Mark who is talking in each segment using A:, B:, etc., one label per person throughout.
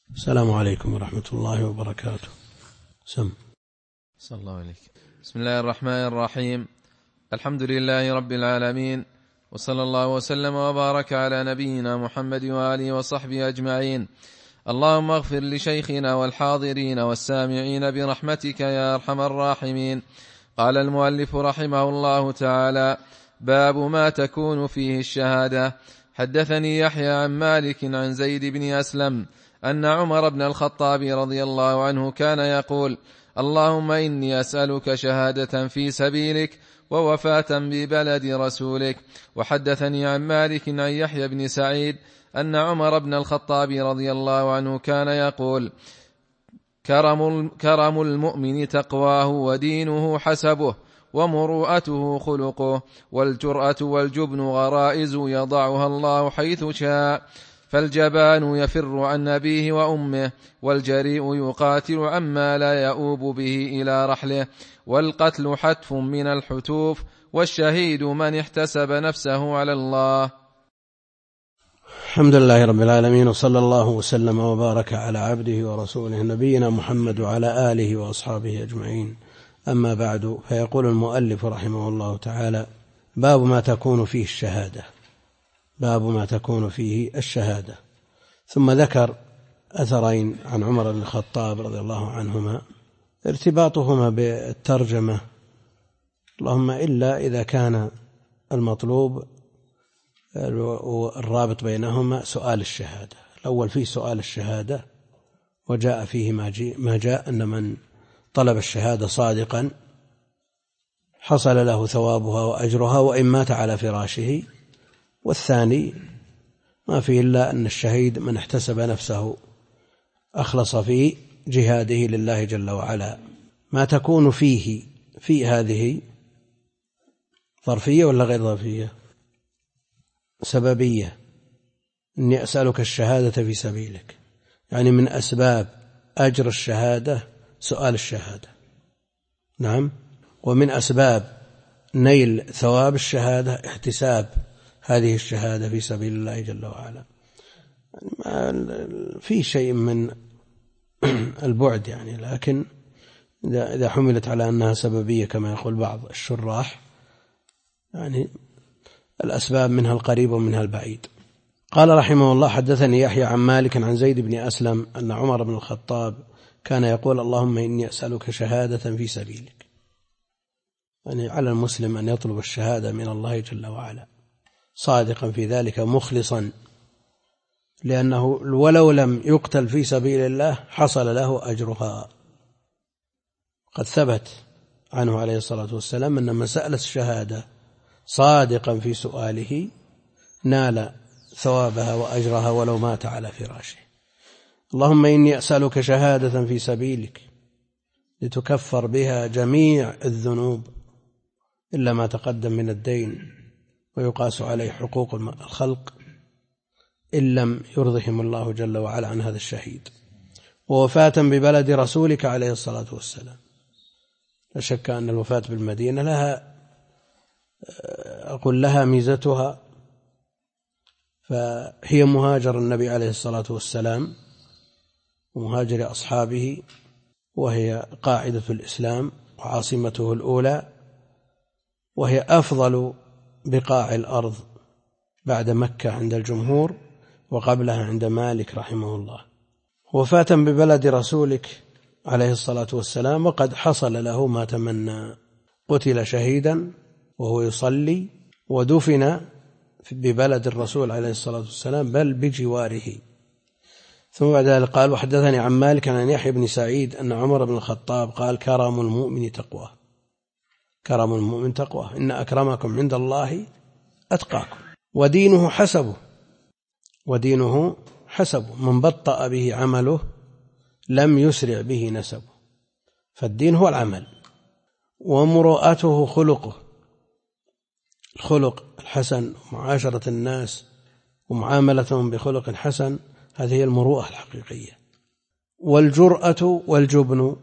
A: السلام عليكم ورحمة الله وبركاته.
B: صلى الله عليك. بسم الله الرحمن الرحيم. الحمد لله رب العالمين، وصلى الله وسلم وبارك على نبينا محمد وآله وصحبه أجمعين. اللهم اغفر لشيخنا والحاضرين والسامعين برحمتك يا أرحم الراحمين. قال المؤلف رحمه الله تعالى: باب ما تكون فيه الشهادة. حدثني يحيى عن مالك عن زيد بن أسلم أن عمر بن الخطاب رضي الله عنه كان يقول: اللهم إني أسألك شهادة في سبيلك ووفاة ببلد رسولك. وحدثني عن مالك عن يحيى بن سعيد أن عمر بن الخطاب رضي الله عنه كان يقول: كرم المؤمن تقواه ودينه حسبه ومروءته خلقه والجرأة والجبن غرائز يضعها الله حيث شاء. فالجبان يفر عن أبيه وأمه، والجريء يقاتل عما لا يؤوب به إلى رحله، والقتل حتف من الحتوف، والشهيد من احتسب نفسه على الله.
A: الحمد لله رب العالمين، وصلى الله وسلم وبارك على عبده ورسوله نبينا محمد وعلى آله وأصحابه أجمعين. أما بعد، فيقول المؤلف رحمه الله تعالى: باب ما تكون فيه الشهادة. باب ما تكون فيه الشهادة. ثم ذكر أثرين عن عمر بن الخطاب رضي الله عنهما ارتباطهما بالترجمة، اللهم إلا إذا كان المطلوب والرابط بينهما سؤال الشهادة. الأول فيه سؤال الشهادة، وجاء فيه ما جاء أن من طلب الشهادة صادقا حصل له ثوابها وأجرها وإن مات على فراشه. والثاني ما فيه إلا أن الشهيد من احتسب نفسه أخلص في جهاده لله جل وعلا. ما تكون فيه، في هذه ظرفية ولا غير ظرفية؟ سببية. إني أسألك الشهادة في سبيلك، يعني من أسباب أجر الشهادة سؤال الشهادة. نعم. ومن أسباب نيل ثواب الشهادة احتساب هذه الشهادة في سبيل الله جل وعلا. في شيء من البعد يعني، لكن إذا حملت على أنها سببية كما يقول بعض الشراح، يعني الأسباب منها القريب ومنها البعيد. قال رحمه الله: حدثني يحيى عن مالك عن زيد بن أسلم أن عمر بن الخطاب كان يقول: اللهم إني أسألك شهادة في سبيلك. يعني على المسلم أن يطلب الشهادة من الله جل وعلا صادقا في ذلك مخلصا، لأنه ولو لم يقتل في سبيل الله حصل له أجرها. قد ثبت عنه عليه الصلاة والسلام أن من سأل الشهادة صادقا في سؤاله نال ثوابها وأجرها ولو مات على فراشه. اللهم إني أسألك شهادة في سبيلك لتكفر بها جميع الذنوب إلا ما تقدم من الدين، ويقاس عليه حقوق الخلق إن لم يرضهم الله جل وعلا عن هذا الشهيد. ووفاة ببلد رسولك عليه الصلاة والسلام. لا شك أن الوفاة بالمدينة لها ميزتها، فهي مهاجر النبي عليه الصلاة والسلام ومهاجر أصحابه، وهي قاعدة الإسلام وعاصمته الأولى، وهي أفضل بقاع الأرض بعد مكة عند الجمهور، وقبلها عند مالك رحمه الله. وفاة ببلد رسولك عليه الصلاة والسلام، وقد حصل له ما تمنى، قتل شهيدا وهو يصلي، ودفن ببلد الرسول عليه الصلاة والسلام بل بجواره. ثم بعد ذلك قال: وحدثني عن مالك عن يحيى بن سعيد أن عمر بن الخطاب قال: كرم المؤمن تقواه. كرم المؤمن تقواه، إن أكرمكم عند الله أتقاكم. ودينه حسبه. ودينه حسبه، من بطأ به عمله لم يسرع به نسبه. فالدين هو العمل. ومروءته خلقه، الخلق الحسن، معاشرة الناس ومعاملتهم بخلق حسن، هذه هي المروءة الحقيقية. والجرأة والجبن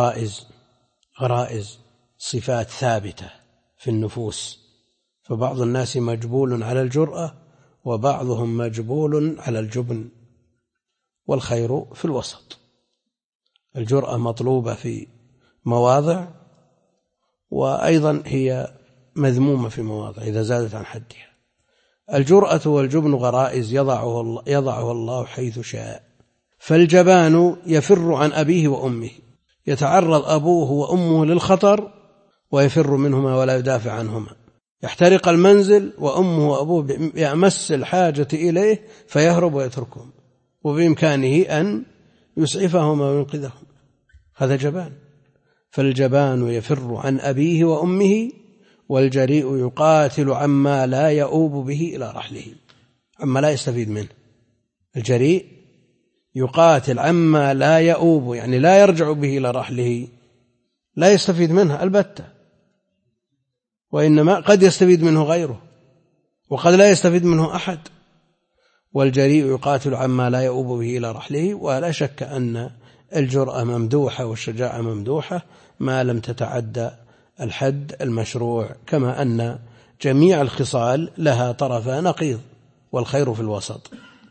A: غرائز صفات ثابتة في النفوس، فبعض الناس مجبول على الجرأة وبعضهم مجبول على الجبن. والخير في الوسط. الجرأة مطلوبة في مواضع، وأيضا هي مذمومة في مواضع إذا زادت عن حدها. الجرأة والجبن غرائز يضعه الله حيث شاء، فالجبان يفر عن أبيه وأمه، يتعرض أبوه وأمه للخطر ويفر منهما ولا يدافع عنهما، يحترق المنزل وأمه وأبوه يمس الحاجة إليه فيهرب ويتركهم، وبإمكانه أن يسعفهما وينقذهم. هذا جبان. فالجبان يفر عن أبيه وأمه، والجريء يقاتل عما لا يؤوب به إلى رحله، عما لا يستفيد منه. الجريء يقاتل عما لا يؤوب، يعني لا يرجع به إلى رحله، لا يستفيد منها البتة، وإنما قد يستفيد منه غيره وقد لا يستفيد منه أحد. والجريء يقاتل عما لا يؤوب به إلى رحله. ولا شك أن الجرأة ممدوحة والشجاعة ممدوحة ما لم تتعدى الحد المشروع، كما أن جميع الخصال لها طرفا نقيض، والخير في الوسط.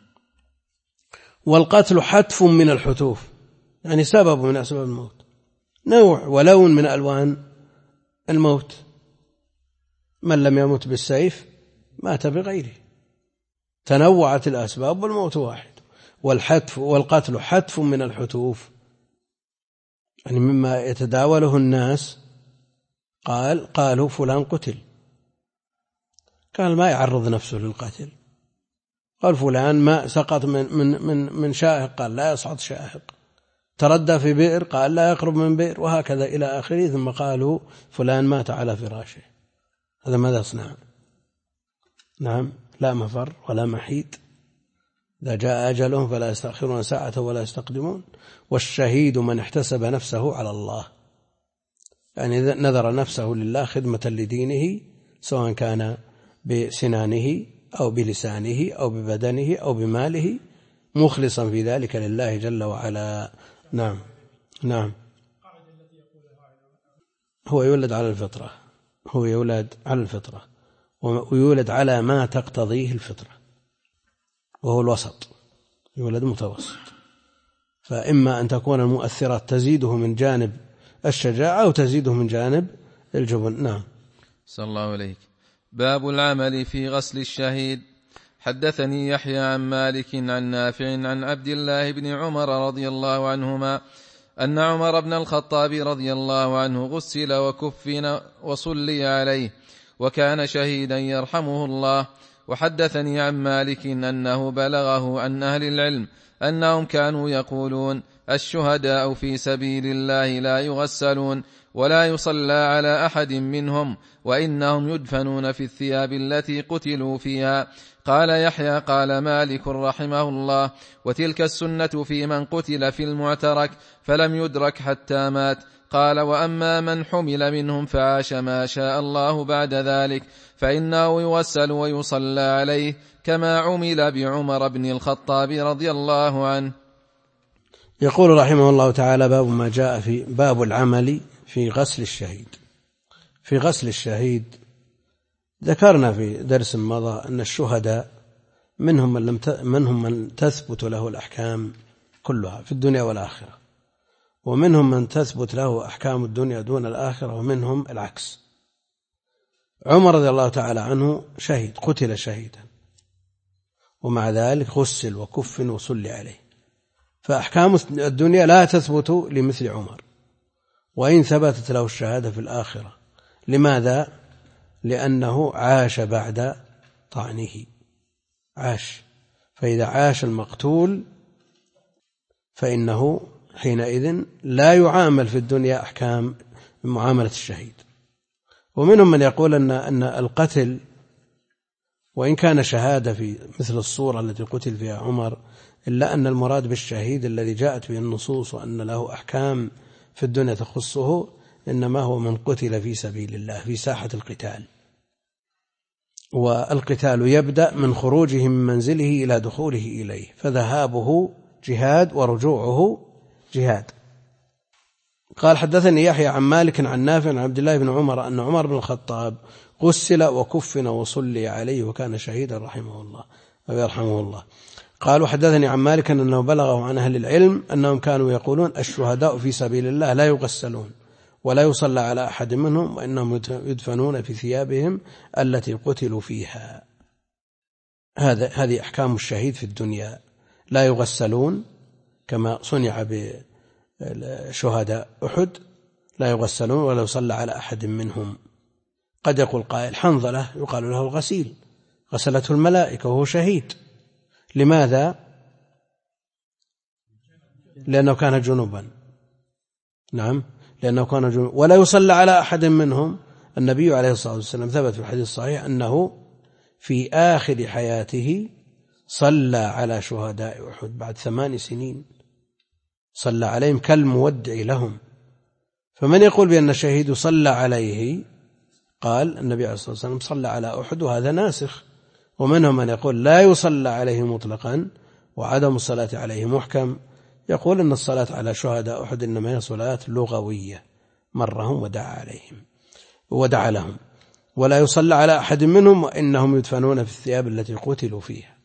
A: والقتل حتف من الحتوف، يعني سبب من أسباب الموت، نوع ولون من ألوان الموت. من لم يمت بالسيف مات بغيره، تنوعت الأسباب والموت واحد. والقتل حتف من الحتوف، يعني مما يتداوله الناس. قالوا فلان قتل، قال ما يعرض نفسه للقتل. قال فلان ما سقط من شاهق، قال لا يصعد شاهق. تردى في بئر، قال لا يقرب من بئر، وهكذا إلى آخره. ثم قالوا فلان مات على فراشه. هذا ماذا يصنع؟ نعم، لا مفر ولا محيد. إذا جاء أجلهم فلا يستأخرون ساعة ولا يستقدمون. والشهيد من احتسب نفسه على الله، يعني نذر نفسه لله خدمة لدينه، سواء كان بسنانه أو بلسانه أو ببدنه أو بماله، مخلصا في ذلك لله جل وعلا. نعم نعم. هو يولد على الفطرة، هو يولد على الفطرة، ويولد على ما تقتضيه الفطرة، وهو الوسط، يولد متوسط. فإما أن تكون المؤثرات تزيده من جانب الشجاعة أو تزيده من جانب الجبن. نعم.
B: صلى الله عليك. باب العمل في غسل الشهيد. حدثني يحيى عن مالك عن نافع عن عبد الله بن عمر رضي الله عنهما أن عمر بن الخطاب رضي الله عنه غسل وكفن وصلي عليه، وكان شهيدا يرحمه الله. وحدثني عن مالك أنه بلغه عن أهل العلم أنهم كانوا يقولون الشهداء في سبيل الله لا يغسلون ولا يصلى على أحد منهم، وإنهم يدفنون في الثياب التي قتلوا فيها. قال يحيى قال مالك رحمه الله: وتلك السنة في من قتل في المعترك فلم يدرك حتى مات. قال: وأما من حمل منهم فعاش ما شاء الله بعد ذلك فإنه يغسل ويصلى عليه، كما عمل بعمر بن الخطاب رضي الله عنه.
A: يقول رحمه الله تعالى: باب ما جاء في باب العمل في غسل الشهيد. في غسل الشهيد ذكرنا في درس مضى أن الشهداء منهم من تثبت له الأحكام كلها في الدنيا والآخرة، ومنهم من تثبت له أحكام الدنيا دون الآخرة، ومنهم العكس. عمر رضي الله تعالى عنه شهيد، قتل شهيدا، ومع ذلك غسل وكفن وصلي عليه، فأحكام الدنيا لا تثبت لمثل عمر، وإن ثبتت له الشهادة في الآخرة. لماذا؟ لأنه عاش بعد طعنه، عاش. فإذا عاش المقتول فإنه حينئذ لا يعامل في الدنيا أحكام معاملة الشهيد. ومنهم من يقول أن القتل وإن كان شهادة في مثل الصورة التي قتل فيها عمر، إلا أن المراد بالشهيد الذي جاءت به النصوص وأن له أحكام في الدنيا تخصه إنما هو من قتل في سبيل الله في ساحة القتال. والقتال يبدأ من خروجه من منزله إلى دخوله إليه، فذهابه جهاد ورجوعه جهاد. قال: حدثني يحيى عن مالك عن نافع عن عبد الله بن عمر أن عمر بن الخطاب غسل وكفن وصلي عليه، وكان شهيدا رحمه الله ويرحمه الله. قال وحدثني عن مالك أنه بلغه عن أهل العلم أنهم كانوا يقولون الشهداء في سبيل الله لا يغسلون ولا يصلى على أحد منهم وإنهم يدفنون في ثيابهم التي قتلوا فيها. هذه أحكام الشهيد في الدنيا، لا يغسلون كما صنع بشهداء أحد، لا يغسلون ولا يصلى على أحد منهم. قد يقول قائل حنظلة يقال له الغسيل، غسلته الملائكة وهو شهيد. لماذا؟ لأنه كان جنوبا. نعم، لأنه كان جنوبا. ولا يصلى على أحد منهم. النبي عليه الصلاة والسلام ثبت في الحديث الصحيح أنه في آخر حياته صلى على شهداء أحد بعد 8 سنين، صلى عليهم كالمودع لهم. فمن يقول بأن الشهيد صلى عليه، قال النبي عليه الصلاة والسلام صلى على أحد وهذا ناسخ. ومنهم من يقول لا يصلى عليه مطلقا وعدم الصلاة عليه محكم، يقول أن الصلاة على شهداء أحد إنما هي صلاة لغوية، مرهم ودعا لهم، ولا يصلى على أحد منهم وإنهم يدفنون في الثياب التي قتلوا فيها.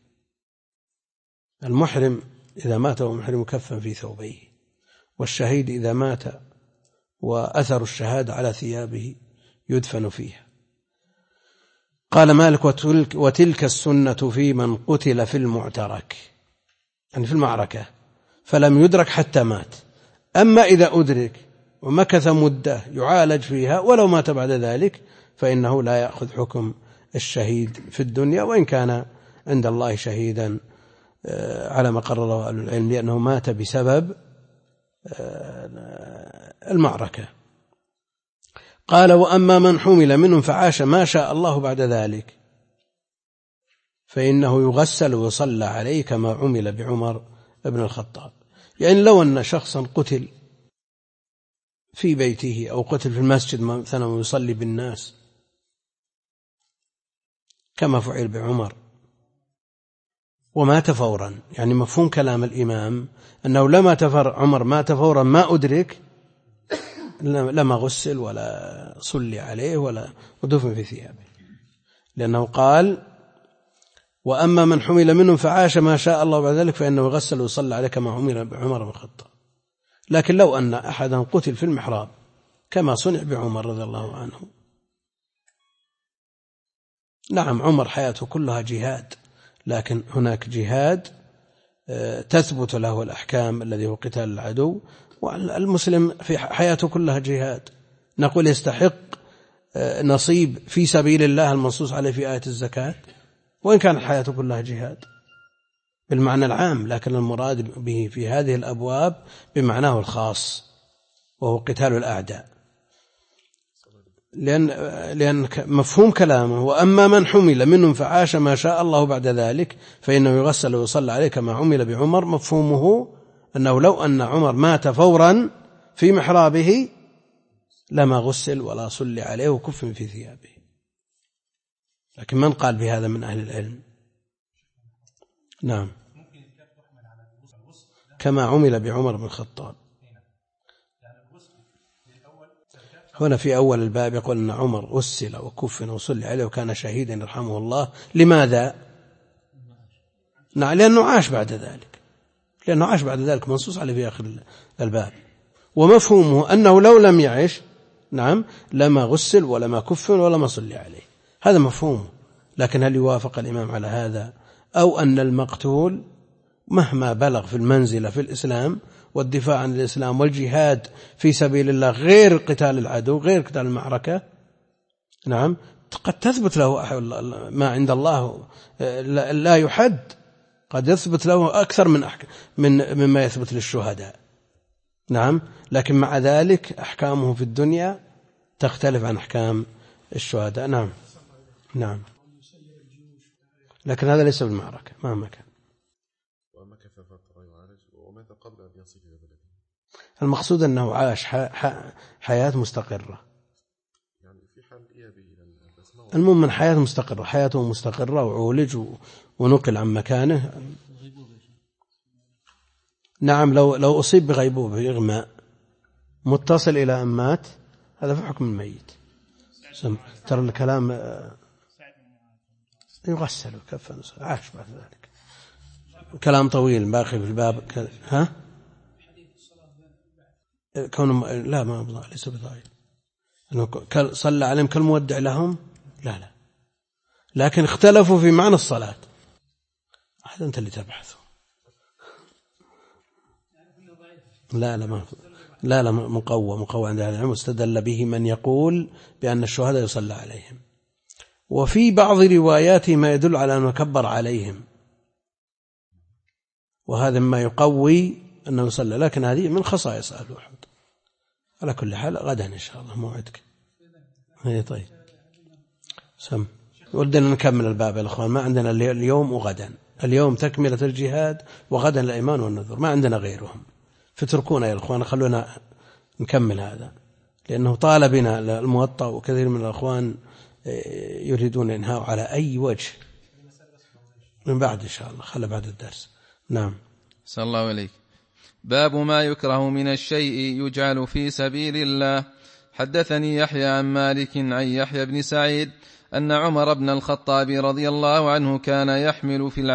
A: المحرم إذا مات ومحرم كفن في ثوبيه، والشهيد إذا مات وأثر الشهادة على ثيابه يدفن فيها. قال مالك وتلك السنة في من قتل في المعترك، يعني في المعركة، فلم يدرك حتى مات. أما إذا أدرك ومكث مدة يعالج فيها ولو مات بعد ذلك فإنه لا يأخذ حكم الشهيد في الدنيا، وإن كان عند الله شهيدا على ما قرره أهل العلم، لأنه مات بسبب المعركة. قال وأما من حمل منهم فعاش ما شاء الله بعد ذلك فإنه يغسل ويصلى عليه كما عمل بعمر بن الخطاب. يعني لو أن شخصا قتل في بيته أو قتل في المسجد مثلا ويصلي بالناس كما فعل بعمر ومات فورا، يعني مفهوم كلام الإمام أنه لما تفر عمر مات فورا ما أدرك، لما غسل ولا صلي عليه ولا ودفن في ثيابه، لأنه قال وأما من حمل منهم فعاش ما شاء الله بعد ذلك فإنه يغسل ويصلى عليه كما عمل بعمر بن الخطاب. لكن لو أن أحدا قتل في المحراب كما صنع بعمر رضي الله عنه، نعم عمر حياته كلها جهاد، لكن هناك جهاد تثبت له الأحكام الذي هو قتال العدو، والمسلم في حياته كلها جهاد. نقول يستحق نصيب في سبيل الله المنصوص عليه في آية الزكاة وإن كانت حياته كلها جهاد بالمعنى العام، لكن المراد به في هذه الأبواب بمعناه الخاص وهو قتال الأعداء. لأن مفهوم كلامه وأما من حمل منهم فعاش ما شاء الله بعد ذلك فإنه يغسل ويصلى عليه كما عمل بعمر، مفهومه أنه لو أن عمر مات فورا في محرابه لما غسل ولا صلي عليه وكفن في ثيابه. لكن من قال بهذا من أهل العلم؟ نعم، كما عمل بعمر بن الخطاب. هنا في أول الباب يقول أن عمر غسل وكفن وصلي عليه وكان شهيدا يرحمه الله. لماذا؟ نعم، لأنه عاش بعد ذلك، منصوص عليه في آخر الباب. ومفهومه أنه لو لم يعش نعم لما غسل ولما كفن ولما صلي عليه، هذا مفهومه. لكن هل يوافق الإمام على هذا؟ أو أن المقتول مهما بلغ في المنزلة في الإسلام والدفاع عن الإسلام والجهاد في سبيل الله غير قتال العدو غير قتال المعركة، نعم قد تثبت له ما عند الله لا يحد، قد يثبت له أكثر مما يثبت للشهداء، نعم، لكن مع ذلك أحكامه في الدنيا تختلف عن أحكام الشهداء. نعم نعم، لكن هذا ليس بالمعركة مهما كان. المقصود أنه عاش حياة مستقرة، المهم من حياة مستقرة، حياته مستقرة وعولج ونقل عن مكانه. نعم، لو أصيب بغيبوبة إغماء متصل إلى أن مات هذا في حكم الميت. ترى الكلام يغسل وكفن عاش بعد ذلك. كلام طويل باقي في الباب. ها كونه لا ما بضاعف، ليس بضاعف أنه صلى عليهم كالمودع لهم، لا لكن اختلفوا في معنى الصلاة. هذا أنت اللي تبحثه. لا مقوى عند أهل العلم، واستدل به من يقول بأن الشهداء يصلى عليهم، وفي بعض رواياته ما يدل على أنه كبر عليهم، وهذا ما يقوي أنه يصلى، لكن هذه من خصائص أهل أحد. على كل حال غدا إن شاء الله موعدك. طيب سم ودنا نكمل الباب يا الأخوان، ما عندنا اليوم وغدا. اليوم تكملة الجهاد، وغدا الإيمان والنذر، ما عندنا غيرهم، فتركونا يا الأخوان، خلونا نكمل هذا، لأنه طال بنا الموطأ، وكثير من الأخوان يريدون إنهاء على أي وجه. من بعد إن شاء الله، خلى بعد الدرس. نعم.
B: صلى الله عليك. باب ما يكره من الشيء يجعل في سبيل الله. حدثني يحيى عن مالك عن يحيى بن سعيد أن عمر بن الخطاب رضي الله عنه كان يحمل في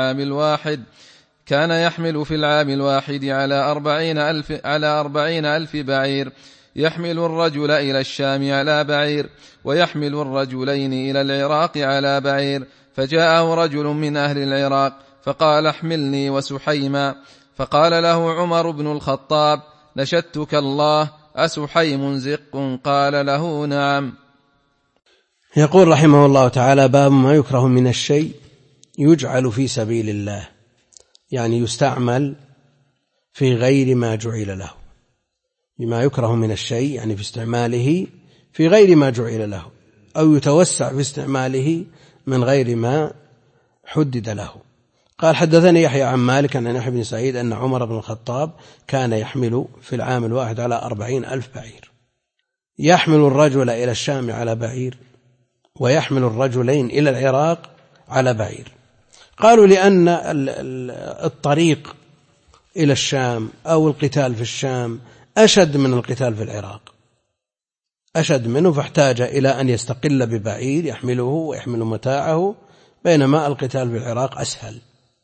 B: العام الواحد على 40,000 بعير، يحمل الرجل إلى الشام على بعير، ويحمل الرجلين إلى العراق على بعير. فجاءه رجل من أهل العراق فقال احملني وسحيما، فقال له عمر بن الخطاب نشدتك الله أسحيم زق؟ قال له نعم.
A: يقول رحمه الله تعالى: باب ما يكره من الشيء يجعل في سبيل الله، يعني يستعمل في غير ما جعل له. بما يكره من الشيء يعني في استعماله في غير ما جعل له، أو يتوسع في استعماله من غير ما حدد له. قال: حدثني يحيى عن مالك عن يحيى بن سعيد أن عمر بن الخطاب كان يحمل في العام الواحد على 40,000 بعير، يحمل الرجل إلى الشام على بعير، ويحمل الرجلين إلى العراق على بعير. قالوا لأن الطريق إلى الشام أو القتال في الشام أشد من القتال في العراق، أشد منه، فاحتاج إلى أن يستقل ببعير يحمله ويحمل متاعه، بينما القتال في العراق أسهل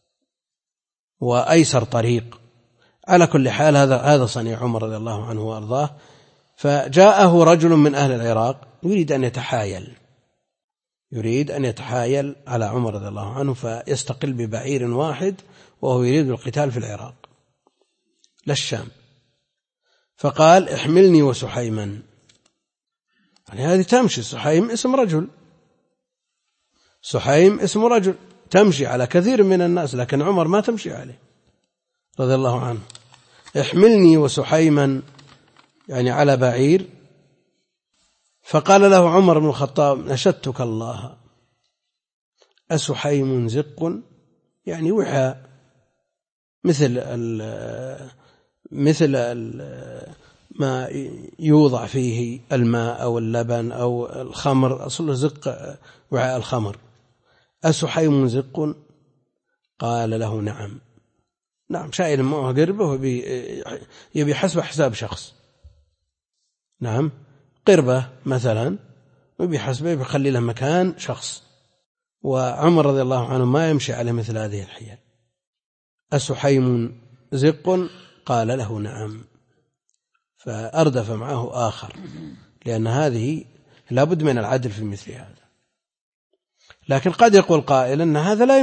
A: وأيسر طريق. على كل حال هذا صنيع عمر رضي الله عنه وأرضاه. فجاءه رجل من أهل العراق يريد أن يتحايل على عمر رضي الله عنه، فيستقل ببعير واحد، وهو يريد القتال في العراق لا الشام. فقال: احملني وسحيما. يعني هذه تمشي، سحيم اسم رجل تمشي على كثير من الناس، لكن عمر ما تمشي عليه رضي الله عنه. احملني وسحيما يعني على بعير. فقال له عمر بن الخطاب: نشدتك الله أسحيم زق؟ يعني وعاء مثل ما يوضع فيه الماء أو اللبن أو الخمر، أصله زق وعاء الخمر. أسحيم زق؟ قال له نعم. شايل معه قربة يبي حساب شخص. نعم، قربة مثلا ويبي حسبه بيخلي له مكان شخص، وعمر رضي الله عنه ما يمشي على مثل هذه الحيل. أسحيم زق؟ قال له نعم. فأردف معه آخر، لأن هذه لابد من العدل في مثل هذا. لكن قد يقول قائل أن هذا لا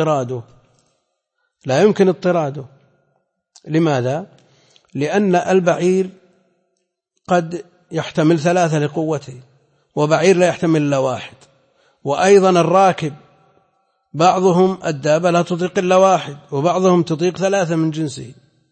A: يمكن اضطراده. لماذا؟ لأن البعير قد يحتمل 3 لقوته، وبعير لا يحتمل إلا 1، وأيضا الراكب بعضهم الدابة لا تطيق إلا 1، وبعضهم تطيق 3 من جنسه.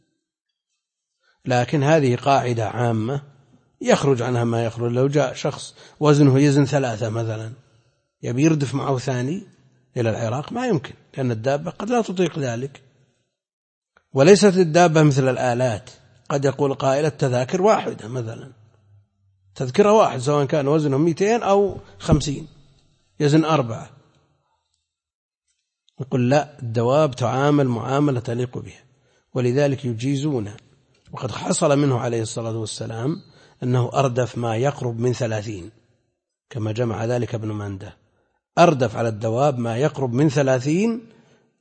A: لكن هذه قاعدة عامة يخرج عنها ما يخرج. لو جاء شخص وزنه يزن 3 مثلا، يبي يردف معه ثاني إلى العراق، ما يمكن، لأن الدابة قد لا تطيق ذلك. وليست الدابة مثل الآلات. قد يقول قائل التذاكر واحدة مثلا، تذكرة واحد سواء كان وزنه 200 أو 50 يزن 4. يقول لا، الدواب تعامل معاملة تليق بها، ولذلك يجيزون. وقد حصل منه عليه الصلاة والسلام أنه أردف ما يقرب من 30، كما جمع ذلك ابن منده، أردف على الدواب ما يقرب من 30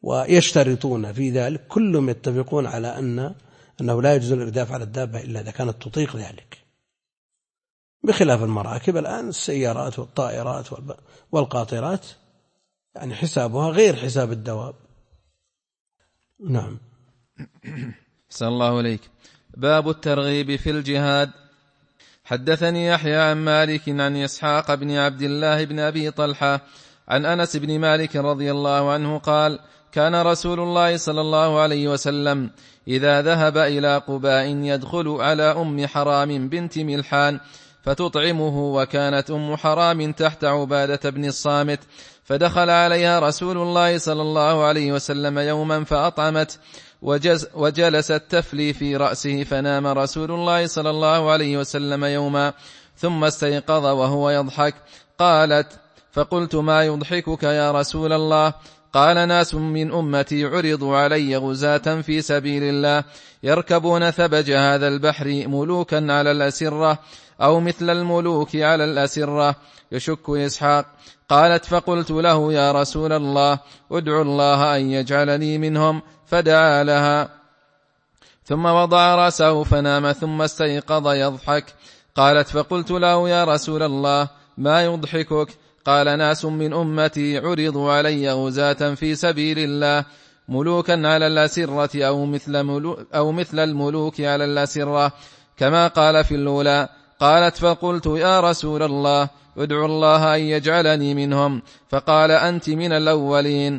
A: ويشترطون في ذلك، كلهم يتفقون على أنه لا يجوز الإرداف على الدابة إلا إذا كانت تطيق ذلك، بخلاف المراكب. الآن السيارات والطائرات والقاطرات يعني حسابها غير حساب الدواب. نعم.
B: أحسن الله إليك. باب الترغيب في الجهاد. حدثني يحيى عن مالك عن إسحاق بن عبد الله بن أبي طلحة عن أنس بن مالك رضي الله عنه قال: كان رسول الله صلى الله عليه وسلم إذا ذهب إلى قباء يدخل على أم حرام بنت ملحان فتطعمه، وكانت أم حرام تحت عبادة بن الصامت، فدخل عليها رسول الله صلى الله عليه وسلم يوما فأطعمت، وجلست تفلي في رأسه، فنام رسول الله صلى الله عليه وسلم يوما ثم استيقظ وهو يضحك. قالت: فقلت: ما يضحكك يا رسول الله؟ قال: ناس من أمتي عرضوا علي غزاة في سبيل الله يركبون ثبج هذا البحر ملوكا على الأسرة أو مثل الملوك على الأسرة. يشك إسحاق. قالت: فقلت له: يا رسول الله ادعو الله أن يجعلني منهم، فدعا لها ثم وضع رأسه فنام ثم استيقظ يضحك. قالت: فقلت له: يا رسول الله ما يضحكك؟ قال: ناس من أمتي عرضوا علي غزاة في سبيل الله ملوكا على الأسرة أو مثل الملوك على الأسرة، كما قال في الأولى. قالت: فقلت: يا رسول الله ادعو الله أن يجعلني منهم، فقال: أنت من الأولين.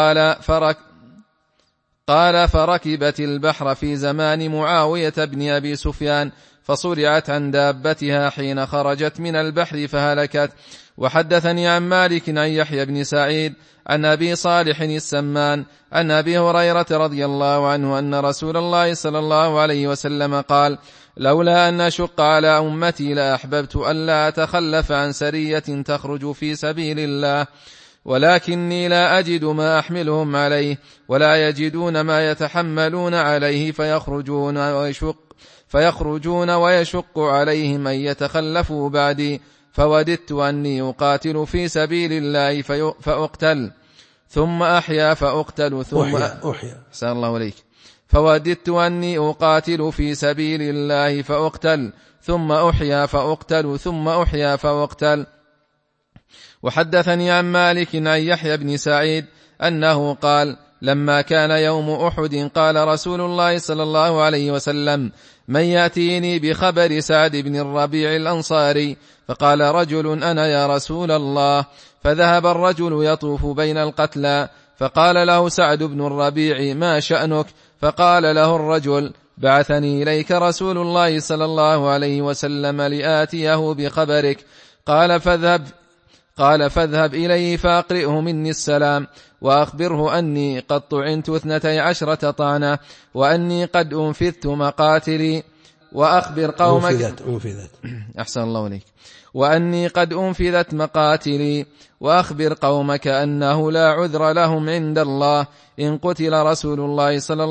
B: قال: فركبت البحر في زمان معاوية بن أبي سفيان، فصرعت عن دابتها حين خرجت من البحر فهلكت. وحدثني عن مالك عن يحيى بن سعيد عن أبي صالح السمان عن أبي هريرة رضي الله عنه أن رسول الله صلى الله عليه وسلم قال: لولا أن أشق على أمتي لأحببت ألا أتخلف عن سرية تخرج في سبيل الله، ولكني لا أجد ما أحملهم عليه ولا يجدون ما يتحملون عليه، فيخرجون ويشق عليهم أن يتخلفوا بعدي، فوددت أني أقاتل في سبيل الله فأقتل ثم أحيا فأقتل ثم أحيا. سأل الله عليك. فوددت أني أقاتل في سبيل الله فأقتل ثم أحيا فأقتل ثم أحيا فأقتل. وحدثني عن مالك عن يحيى بن سعيد أنه قال: لما كان يوم أحد قال رسول الله صلى الله عليه وسلم: من يأتيني بخبر سعد بن الربيع الأنصاري؟ فقال رجل: أنا يا رسول الله. فذهب الرجل يطوف بين القتلى، فقال له سعد بن الربيع: ما شأنك؟ فقال له الرجل: بعثني إليك رسول الله صلى الله عليه وسلم لآتيه بخبرك. قال: فاذهب إليه فأقرئه مني السلام، وأخبره أني قد طعنت 12 طعنة، وأني قد أنفذت مقاتلي، وأخبر قومك أحسن الله عليك. وأني قد أنفذت مقاتلي، وأخبر قومك أنه لا عذر لهم عند الله إن قتل رسول الله صلى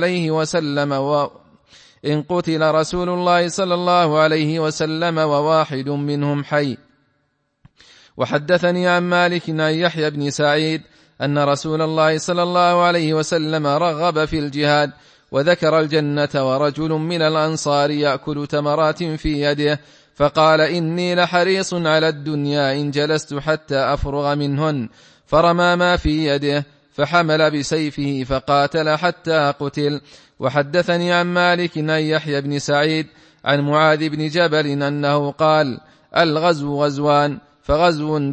B: الله عليه وسلم وواحد منهم حي. وحدثني عن مالك عن يحيى بن سعيد أن رسول الله صلى الله عليه وسلم رغب في الجهاد، وذكر الجنة ورجل من الأنصار يأكل تمرات في يده، فقال: إني لحريص على الدنيا إن جلست حتى أفرغ منهن، فرمى ما في يده فحمل بسيفه فقاتل حتى قتل. وحدثني عن مالك عن يحيى بن سعيد عن معاذ بن جبل أنه قال: الغزو غزوان، فغزو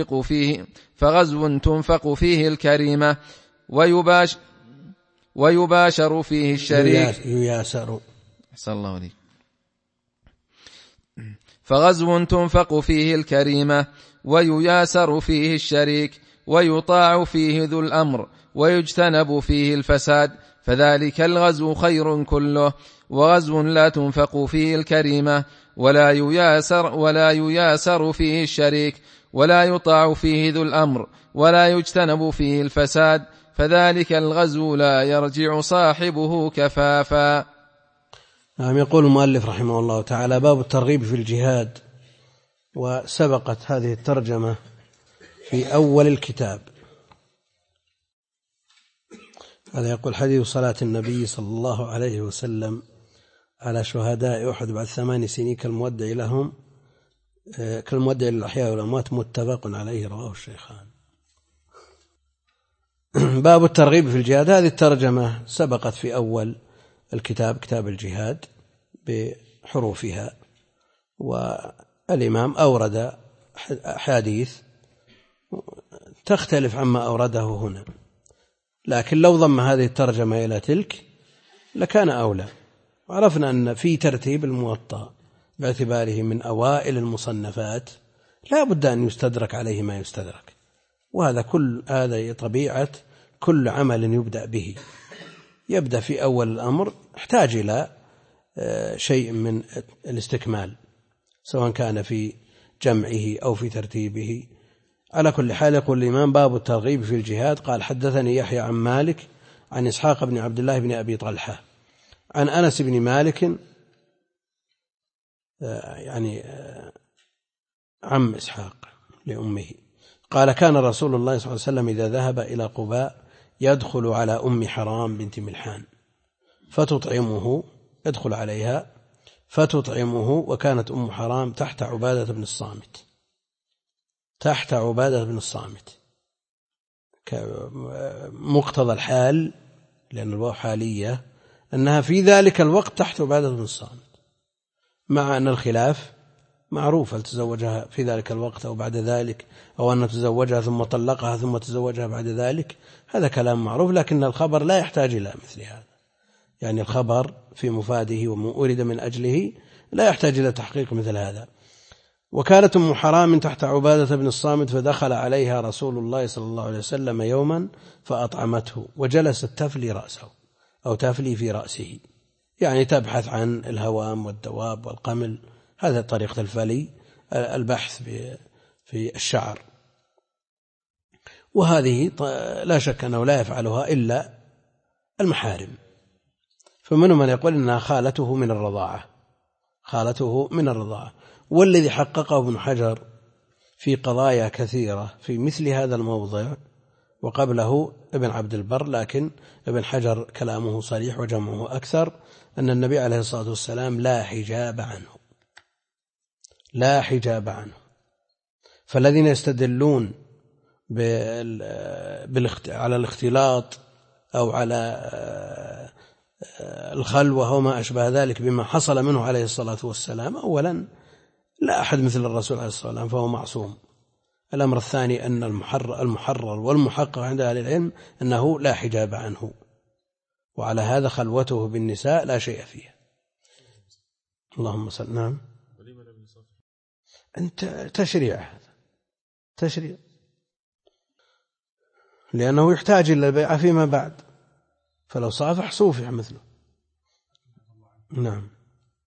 B: تنفق فيه الكريمة ويباشر فيه الشريك. فغزو تنفق فيه الكريمة ويياسر فيه الشريك، ويطاع فيه ذو الأمر، ويجتنب فيه الفساد، فذلك الغزو خير كله. وغزو لا تنفق فيه الكريمة ولا يياسر فيه الشريك، ولا يطاع فيه ذو الأمر، ولا يجتنب فيه الفساد، فذلك الغزو لا يرجع صاحبه كفافا.
A: نعم. يقول المؤلف رحمه الله تعالى: باب الترغيب في الجهاد. وسبقت هذه الترجمة في أول الكتاب. هذا يقول حديث صلاة النبي صلى الله عليه وسلم على شهداء أحد بعد 8 سنين كالمودع لهم كالمودع للأحياء والأموات متفق عليه رواه الشيخان. باب الترغيب في الجهاد. هذه الترجمة سبقت في أول الكتاب كتاب الجهاد بحروفها، والإمام أورد أحاديث تختلف عما أورده هنا، لكن لو ضم هذه الترجمة إلى تلك لكان أولى. وعرفنا أن في ترتيب الموطأ باعتباره من أوائل المصنفات لا بد أن يستدرك عليه ما يستدرك، وهذا هذا طبيعة كل عمل يبدأ به. يبدأ في أول الأمر يحتاج إلى شيء من الاستكمال، سواء كان في جمعه أو في ترتيبه. على كل حال يقول الإمام باب الترغيب في الجهاد. قال حدثني يحيى عن مالك عن إسحاق بن عبد الله بن أبي طلحة عن أنس بن مالك يعني عم إسحاق لأمه قال كان رسول الله صلى الله عليه وسلم إذا ذهب إلى قباء يدخل على أم حرام بنت ملحان فتطعمه، يدخل عليها فتطعمه، وكانت أم حرام تحت عبادة بن الصامت، تحت عبادة بن الصامت مقتضى الحال، لأن الواو حالية، أنها في ذلك الوقت تحت عبادة بن الصامت، مع أن الخلاف معروف هل تزوجها في ذلك الوقت أو بعد ذلك، أو أن تزوجها ثم طلقها ثم تزوجها بعد ذلك، هذا كلام معروف، لكن الخبر لا يحتاج إلى مثل هذا. يعني الخبر في مفاده وما أريد من أجله لا يحتاج إلى تحقيق مثل هذا. وكانت أم حرام تحت عبادة بن الصامت فدخل عليها رسول الله صلى الله عليه وسلم يوما فأطعمته وجلست تفلي رأسه أو تفلي في رأسه، يعني تبحث عن الهوام والدواب والقمل، هذا طريقة الفلي، البحث في الشعر، وهذه لا شك أنه لا يفعلها إلا المحارم. فمنهم من يقول إنها خالته من الرضاعة، خالته من الرضاعة. والذي حققه ابن حجر في قضايا كثيرة في مثل هذا الموضع، وقبله ابن عبد البر، لكن ابن حجر كلامه صريح وجمعه أكثر، أن النبي عليه الصلاة والسلام لا حجاب عنه، لا حجاب عنه. فالذين يستدلون على الاختلاط أو على الخلوة وما أشبه ذلك بما حصل منه عليه الصلاة والسلام، أولا لا أحد مثل الرسول عليه الصلاة والسلام فهو معصوم. الأمر الثاني أن المحرر والمحقق عند أهل العلم أنه لا حجاب عنه، وعلى هذا خلوته بالنساء لا شيء فيها. اللهم صل. نعم، أنت تشريع، هذا تشريع، لأنه يحتاج إلى البيعة فيما بعد، فلو صافح صوفح مثله. نعم.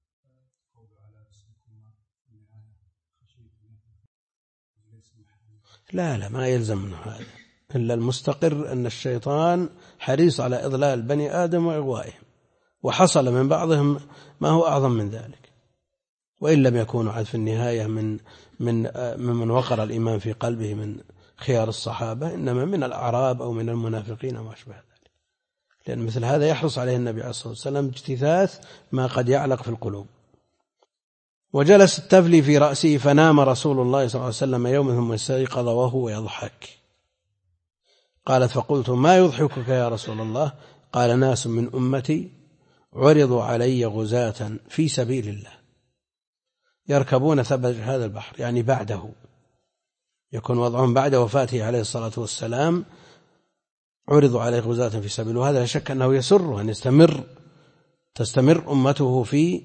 A: لا ما يلزم منه هذا، إلا المستقر أن الشيطان حريص على إضلال بني آدم وإغوائهم، وحصل من بعضهم ما هو أعظم من ذلك، وإن لم يكونوا عاد في النهاية من وقر الإيمان في قلبه من خيار الصحابة، إنما من الأعراب أو من المنافقين وما أشبه ذلك، لأن مثل هذا يحرص عليه النبي عليه الصلاة والسلام اجتثاث ما قد يعلق في القلوب. وجلس التفلي في رأسه فنام رسول الله صلى الله عليه وسلم يوما ثم استيقظ وهو يضحك. قالت فقلت ما يضحكك يا رسول الله؟ قال ناس من أمتي عرضوا علي غزاة في سبيل الله يركبون ثبج هذا البحر، يعني بعده، يكون وضعهم بعد وفاته عليه الصلاة والسلام، عرضوا عليه غزاة في سبيل الله. وهذا لا شك أنه يسر أن تستمر أمته في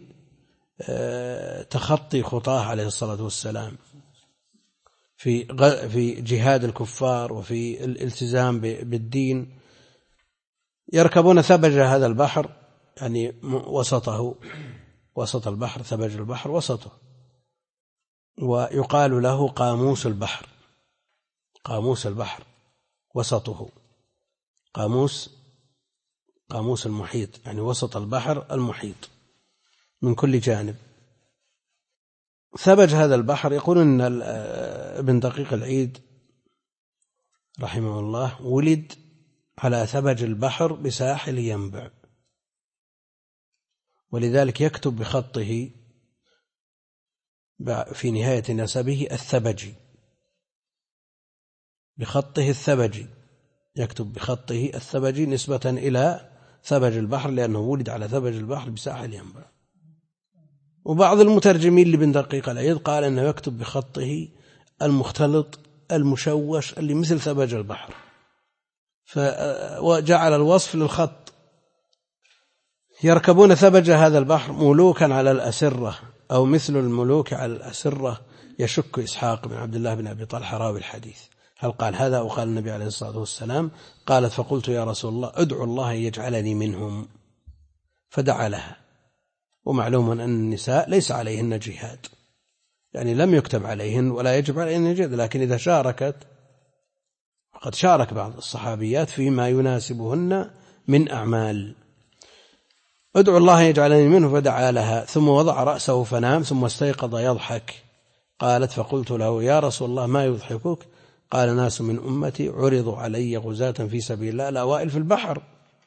A: تخطي خطاه عليه الصلاة والسلام في جهاد الكفار وفي الالتزام بالدين. يركبون ثبج هذا البحر، يعني وسط البحر، ثبج البحر وسطه، ويقال له قاموس البحر، قاموس البحر وسطه، قاموس المحيط، يعني وسط البحر المحيط من كل جانب. ثبج هذا البحر، يقول أن ابن دقيق العيد رحمه الله ولد على ثبج البحر بساحل ينبع، ولذلك يكتب بخطه في نهاية نسبه الثبجي، بخطه الثبجي، يكتب بخطه الثبجي نسبة إلى ثبج البحر لأنه ولد على ثبج البحر بساحل ينبع. وبعض المترجمين لابن دقيق العيد قال أنه يكتب بخطه المختلط المشوش اللي مثل ثبج البحر، وجعل الوصف للخط. يركبون ثبج هذا البحر ملوكا على الأسرة أو مثل الملوك على الأسرة، يشك إسحاق بن عبد الله بن أبي طلحة راوي الحديث هل قال هذا أو قال النبي عليه الصلاة والسلام. قالت فقلت يا رسول الله ادعو الله يجعلني منهم، فدعا لها. ومعلوم أن النساء ليس عليهن جهاد، يعني لم يكتب عليهن ولا يجب عليهن جهاد، لكن إذا شاركت فقد شارك بعض الصحابيات فيما يناسبهن من أعمال. ادعو الله يجعلني منه، فدعا لها ثم وضع رأسه فنام ثم استيقظ يضحك. قالت فقلت له يا رسول الله ما يضحكك؟ قال ناس من أمتي عرضوا علي غزاة في سبيل الله، الأوائل في البحر،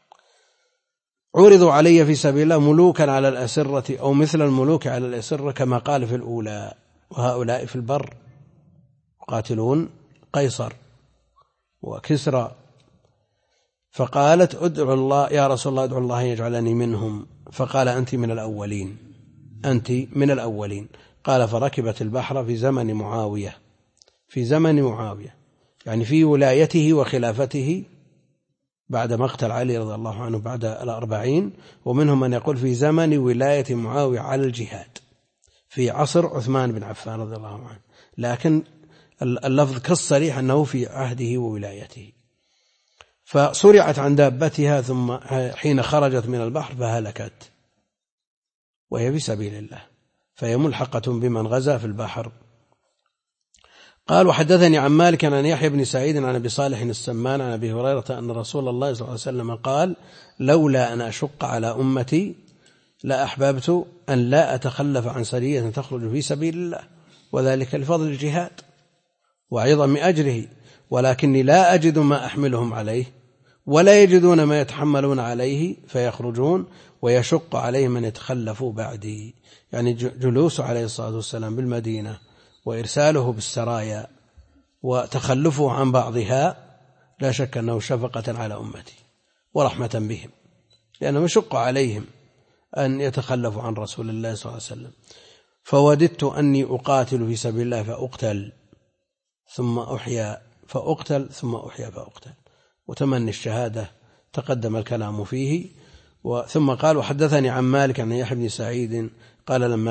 A: عرضوا علي في سبيل الله ملوكا على الأسرة أو مثل الملوك على الأسرة كما قال في الأولى، وهؤلاء في البر قاتلون قيصر وكسرى. فقالت ادعو الله يا رسول الله ادعو الله يجعلني منهم، فقال أنت من الأولين، أنت من الأولين. قال فركبت البحر في زمن معاوية، في زمن معاوية يعني في ولايته وخلافته بعد مقتل علي رضي الله عنه بعد 40، ومنهم من يقول في زمن ولاية معاوية على الجهاد في عصر عثمان بن عفان رضي الله عنه، لكن اللفظ كالصريح أنه في عهده وولايته. فصرعت عن دابتها ثم حين خرجت من البحر فهلكت وهي في سبيل الله، فهي ملحقة بمن غزا في البحر. قال وحدثني عن مالك عن يحيى بن سعيد عن أبي صالح السمان عن أبي هريرة أن رسول الله صلى الله عليه وسلم قال لولا أن أشق على أمتي لأحببت أن لا أتخلف عن سرية تخرج في سبيل الله، وذلك لفضل الجهاد وعظم أجره، ولكني لا أجد ما أحملهم عليه ولا يجدون ما يتحملون عليه فيخرجون ويشق عليهم من يتخلفوا بعدي. يعني جلوس عليه الصلاة والسلام بالمدينة وإرساله بالسرايا وتخلفه عن بعضها لا شك أنه شفقة على أمتي ورحمة بهم، لأنه يشق عليهم أن يتخلفوا عن رسول الله صلى الله عليه وسلم. فوددت أني أقاتل في سبيل الله فأقتل ثم أحيا فأقتل ثم أحيا فأقتل، وتمني الشهادة تقدم الكلام فيه. ثم قال وحدثني عن مالك عن يحيى بن سعيد قال لما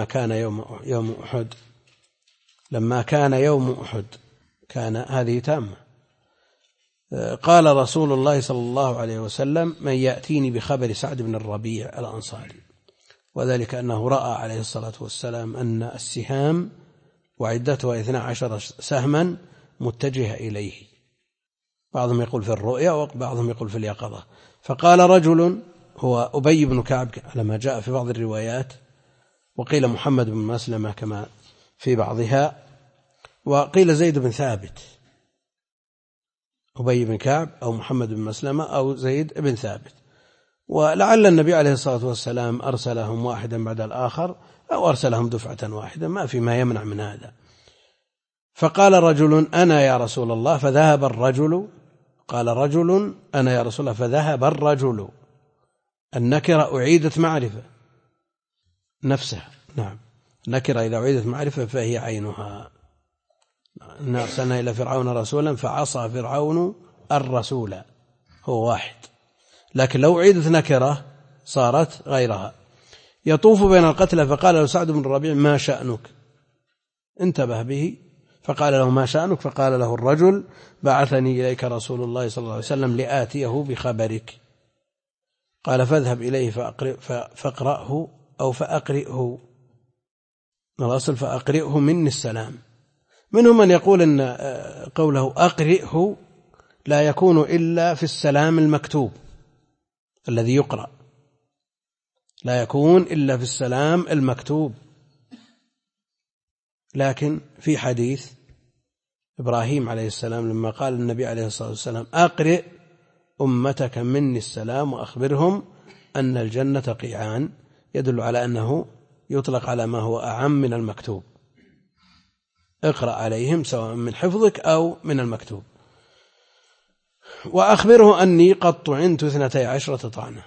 A: كان يوم أحد كان هذه تامة، قال رسول الله صلى الله عليه وسلم من يأتيني بخبر سعد بن الربيع الأنصاري، وذلك أنه رأى عليه الصلاة والسلام أن السهام وعدتها 12 سهما متجهة إليه، بعضهم يقول في الرؤيا وبعضهم يقول في اليقظة. فقال رجل هو أبي بن كعب لما جاء في بعض الروايات، وقيل محمد بن مسلمة كما في بعضها، وقيل زيد بن ثابت، أبي بن كعب أو محمد بن مسلمة أو زيد بن ثابت، ولعل النبي عليه الصلاة والسلام أرسلهم واحدا بعد الآخر أو أرسلهم دفعة واحدة، ما في ما يمنع من هذا. فقال رجل أنا يا رسول الله فذهب الرجل، قال رجل أنا يا رسول الله فذهب الرجل، النكرة أعيدت معرفة نفسها، نعم النكرة إذا أعيدت معرفة فهي عينها. إنا أرسلنا إلى فرعون رسولا فعصى فرعون الرسول، هو واحد، لكن لو أعيدت نكرة صارت غيرها. يطوف بين القتلى فقال له سعد بن الربيع ما شأنك، انتبه به، فقال له ما شأنك؟ فقال له الرجل بعثني إليك رسول الله صلى الله عليه وسلم لآتيه بخبرك. قال فاذهب إليه فاقرأه أو فأقرئه، الأصل فأقرئه مني السلام. منهم من يقول أن قوله أقرئه لا يكون إلا في السلام المكتوب الذي يقرأ، لا يكون إلا في السلام المكتوب. لكن في حديث إبراهيم عليه السلام لما قال النبي عليه الصلاة والسلام أقرئ أمتك مني السلام وأخبرهم أن الجنة قيعان، يدل على أنه يطلق على ما هو أعم من المكتوب. اقرأ عليهم سواء من حفظك أو من المكتوب. وأخبره أني قد طعنت 12 طعنة،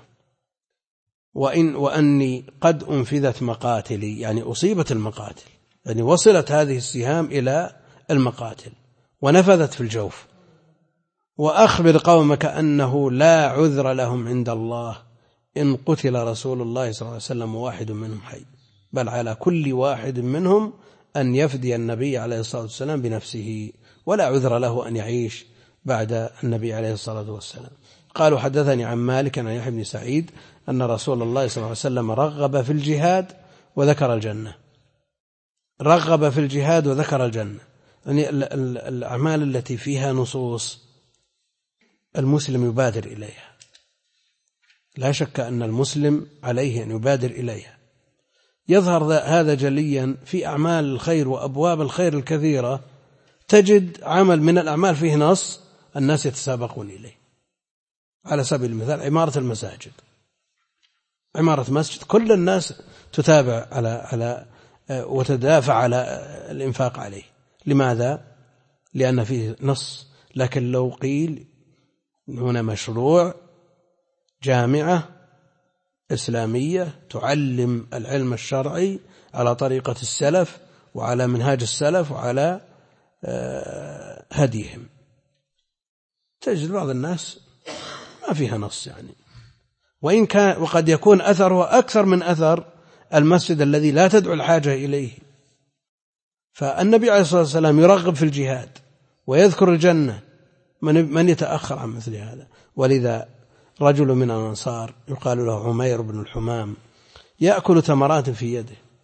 A: وأني قد أنفذت مقاتلي، يعني أصيبت المقاتل، يعني وصلت هذه السهام إلى المقاتل ونفذت في الجوف. وأخبر قومك أنه لا عذر لهم عند الله إن قتل رسول الله صلى الله عليه وسلم واحد منهم حي، بل على كل واحد منهم أن يفدي النبي عليه الصلاة والسلام بنفسه، ولا عذر له أن يعيش بعد النبي عليه الصلاة والسلام. قالوا حدثني عن مالك عن يحيى بن سعيد أن رسول الله صلى الله عليه وسلم رغب في الجهاد وذكر الجنة. رغب في الجهاد وذكر الجنة، يعني الأعمال التي فيها نصوص المسلم يبادر إليها، لا شك أن المسلم عليه أن يبادر إليها. يظهر هذا جليا في أعمال الخير وأبواب الخير الكثيرة، تجد عمل من الأعمال فيه نص الناس يتسابقون إليه. على سبيل المثال عمارة المساجد، عمارة مسجد كل الناس تتابع على وتدافع على الإنفاق عليه. لماذا؟ لأن فيه نص. لكن لو قيل هنا مشروع جامعة إسلامية تعلم العلم الشرعي على طريقة السلف وعلى منهاج السلف وعلى هديهم، تجد بعض الناس ما فيها نص يعني، وإن كان وقد يكون أثره أكثر من أثر المسجد الذي لا تدعو الحاجة إليه. فالنبي عليه الصلاة والسلام يرغب في الجهاد ويذكر الجنة، من يتأخر عن مثل هذا؟ ولذا رجل من الأنصار يقال له عمير بن الحمام يأكل تمرات في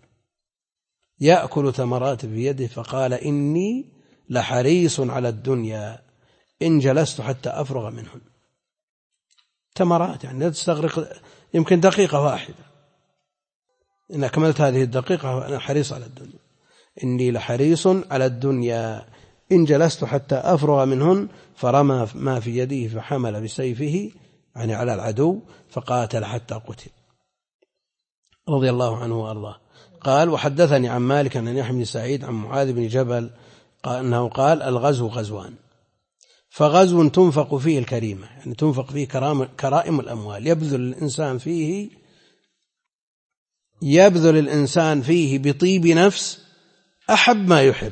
A: يده، فقال إني لحريص على الدنيا إن جلست حتى أفرغ منهن. تمرات يعني لا تستغرق يمكن دقيقة واحدة، إن أكملت هذه الدقيقة أنا حريص على الدنيا. إني لحريص على الدنيا إن جلست حتى أفرغ منهن، فرمى ما في يده فحمل بسيفه يعني على العدو فقاتل حتى قتل رضي الله عنه وأرضاه. قال وحدثني عن مالك عن يحيى بن سعيد عن معاذ بن جبل أنه قال الغزو غزوان، فغزو تنفق فيه الكريمة، يعني تنفق فيه كرائم الأموال، يبذل الإنسان فيه بطيب نفس أحب ما يحب،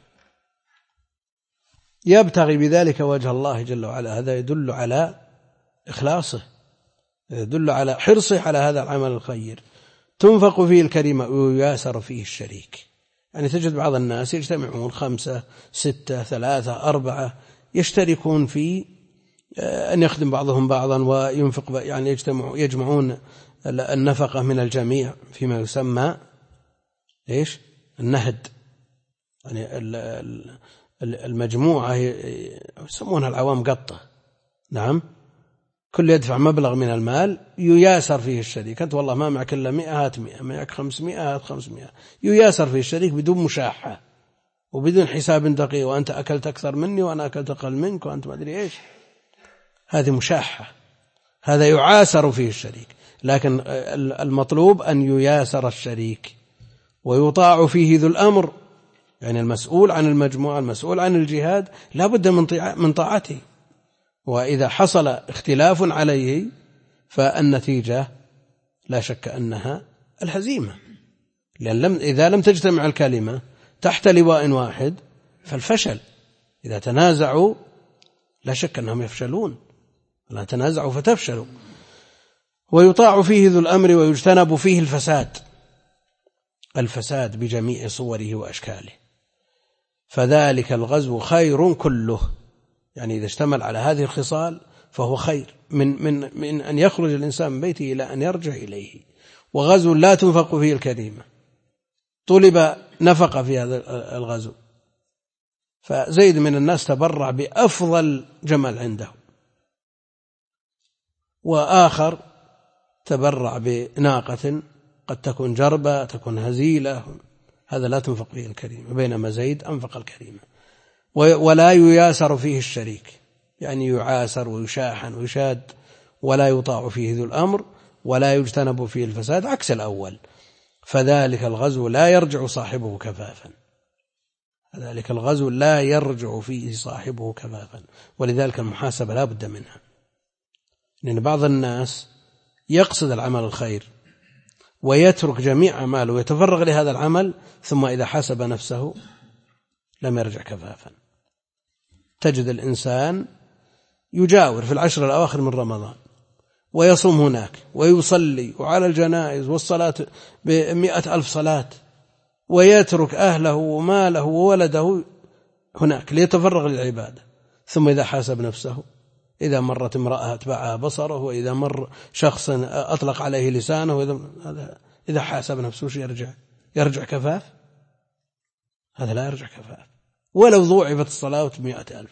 A: يبتغي بذلك وجه الله جل وعلا. هذا يدل على إخلاصه، يدل على حرصه على هذا العمل الخير. تنفق فيه الكريمة ويياسر فيه الشريك، يعني تجد بعض الناس يجتمعون 5 6 3 4 يشتركون في أن يخدم بعضهم بعضا وينفق، يعني يجمعون النفقة من الجميع فيما يسمى إيش؟ النهد، يعني المجموعة يسمونها العوام قطة. نعم، كل يدفع مبلغ من المال يياسر فيه الشريك. أنت والله ما معك إلا 100 هات 100، معك 500 هات 500، يياسر فيه الشريك بدون مشاحة وبدون حساب دقيق، وأنت أكلت أكثر مني وأنا أكلت أقل منك وأنت ما أدري إيش، هذه مشاحة، هذا يعاسر فيه الشريك. لكن المطلوب أن يياسر الشريك ويطاع فيه ذو الأمر، يعني المسؤول عن المجموعة المسؤول عن الجهاد لا بد من طاعته، وإذا حصل اختلاف عليه فالنتيجة لا شك أنها الهزيمة، لأن إذا لم تجتمع الكلمة تحت لواء واحد فالفشل. إذا تنازعوا لا شك أنهم يفشلون، لا تنازعوا فتفشلوا. ويطاع فيه ذو الأمر ويجتنب فيه الفساد بجميع صوره وأشكاله، فذلك الغزو خير كله، يعني إذا اشتمل على هذه الخصال فهو خير من أن يخرج الإنسان من بيته إلى أن يرجع إليه. وغزو لا تنفق فيه الكريمة، طلب نفقة في هذا الغزو، فزيد من الناس تبرع بأفضل جمل عنده، وآخر تبرع بناقة قد تكون جربة تكون هزيلة، هذا لا تنفق فيه الكريمة، بينما زيد أنفق الكريمة. ولا يياسر فيه الشريك، يعني يعاسر ويشاحن ويشاد ولا يطاع فيه ذو الأمر ولا يجتنب فيه الفساد، عكس الأول. فذلك الغزو لا يرجع صاحبه كفافا، ذلك الغزو لا يرجع فيه صاحبه كفافا. ولذلك المحاسبة لا بد منها، لأن بعض الناس يقصد العمل الخير ويترك جميع أعماله ويتفرغ لهذا العمل، ثم إذا حاسب نفسه لم يرجع كفافا. تجد الإنسان يجاور في العشر الأواخر من رمضان ويصوم هناك ويصلي وعلى الجنائز والصلاة ب100,000 صلاة، ويترك أهله وماله وولده هناك ليتفرغ للعبادة، ثم إذا حاسب نفسه، إذا مرت امرأة اتبعها بصره، وإذا مر شخص أطلق عليه لسانه، إذا حاسب نفسه يرجع كفاف؟ هذا لا يرجع كفاف ولو ضوعفت الصلاة 100,000.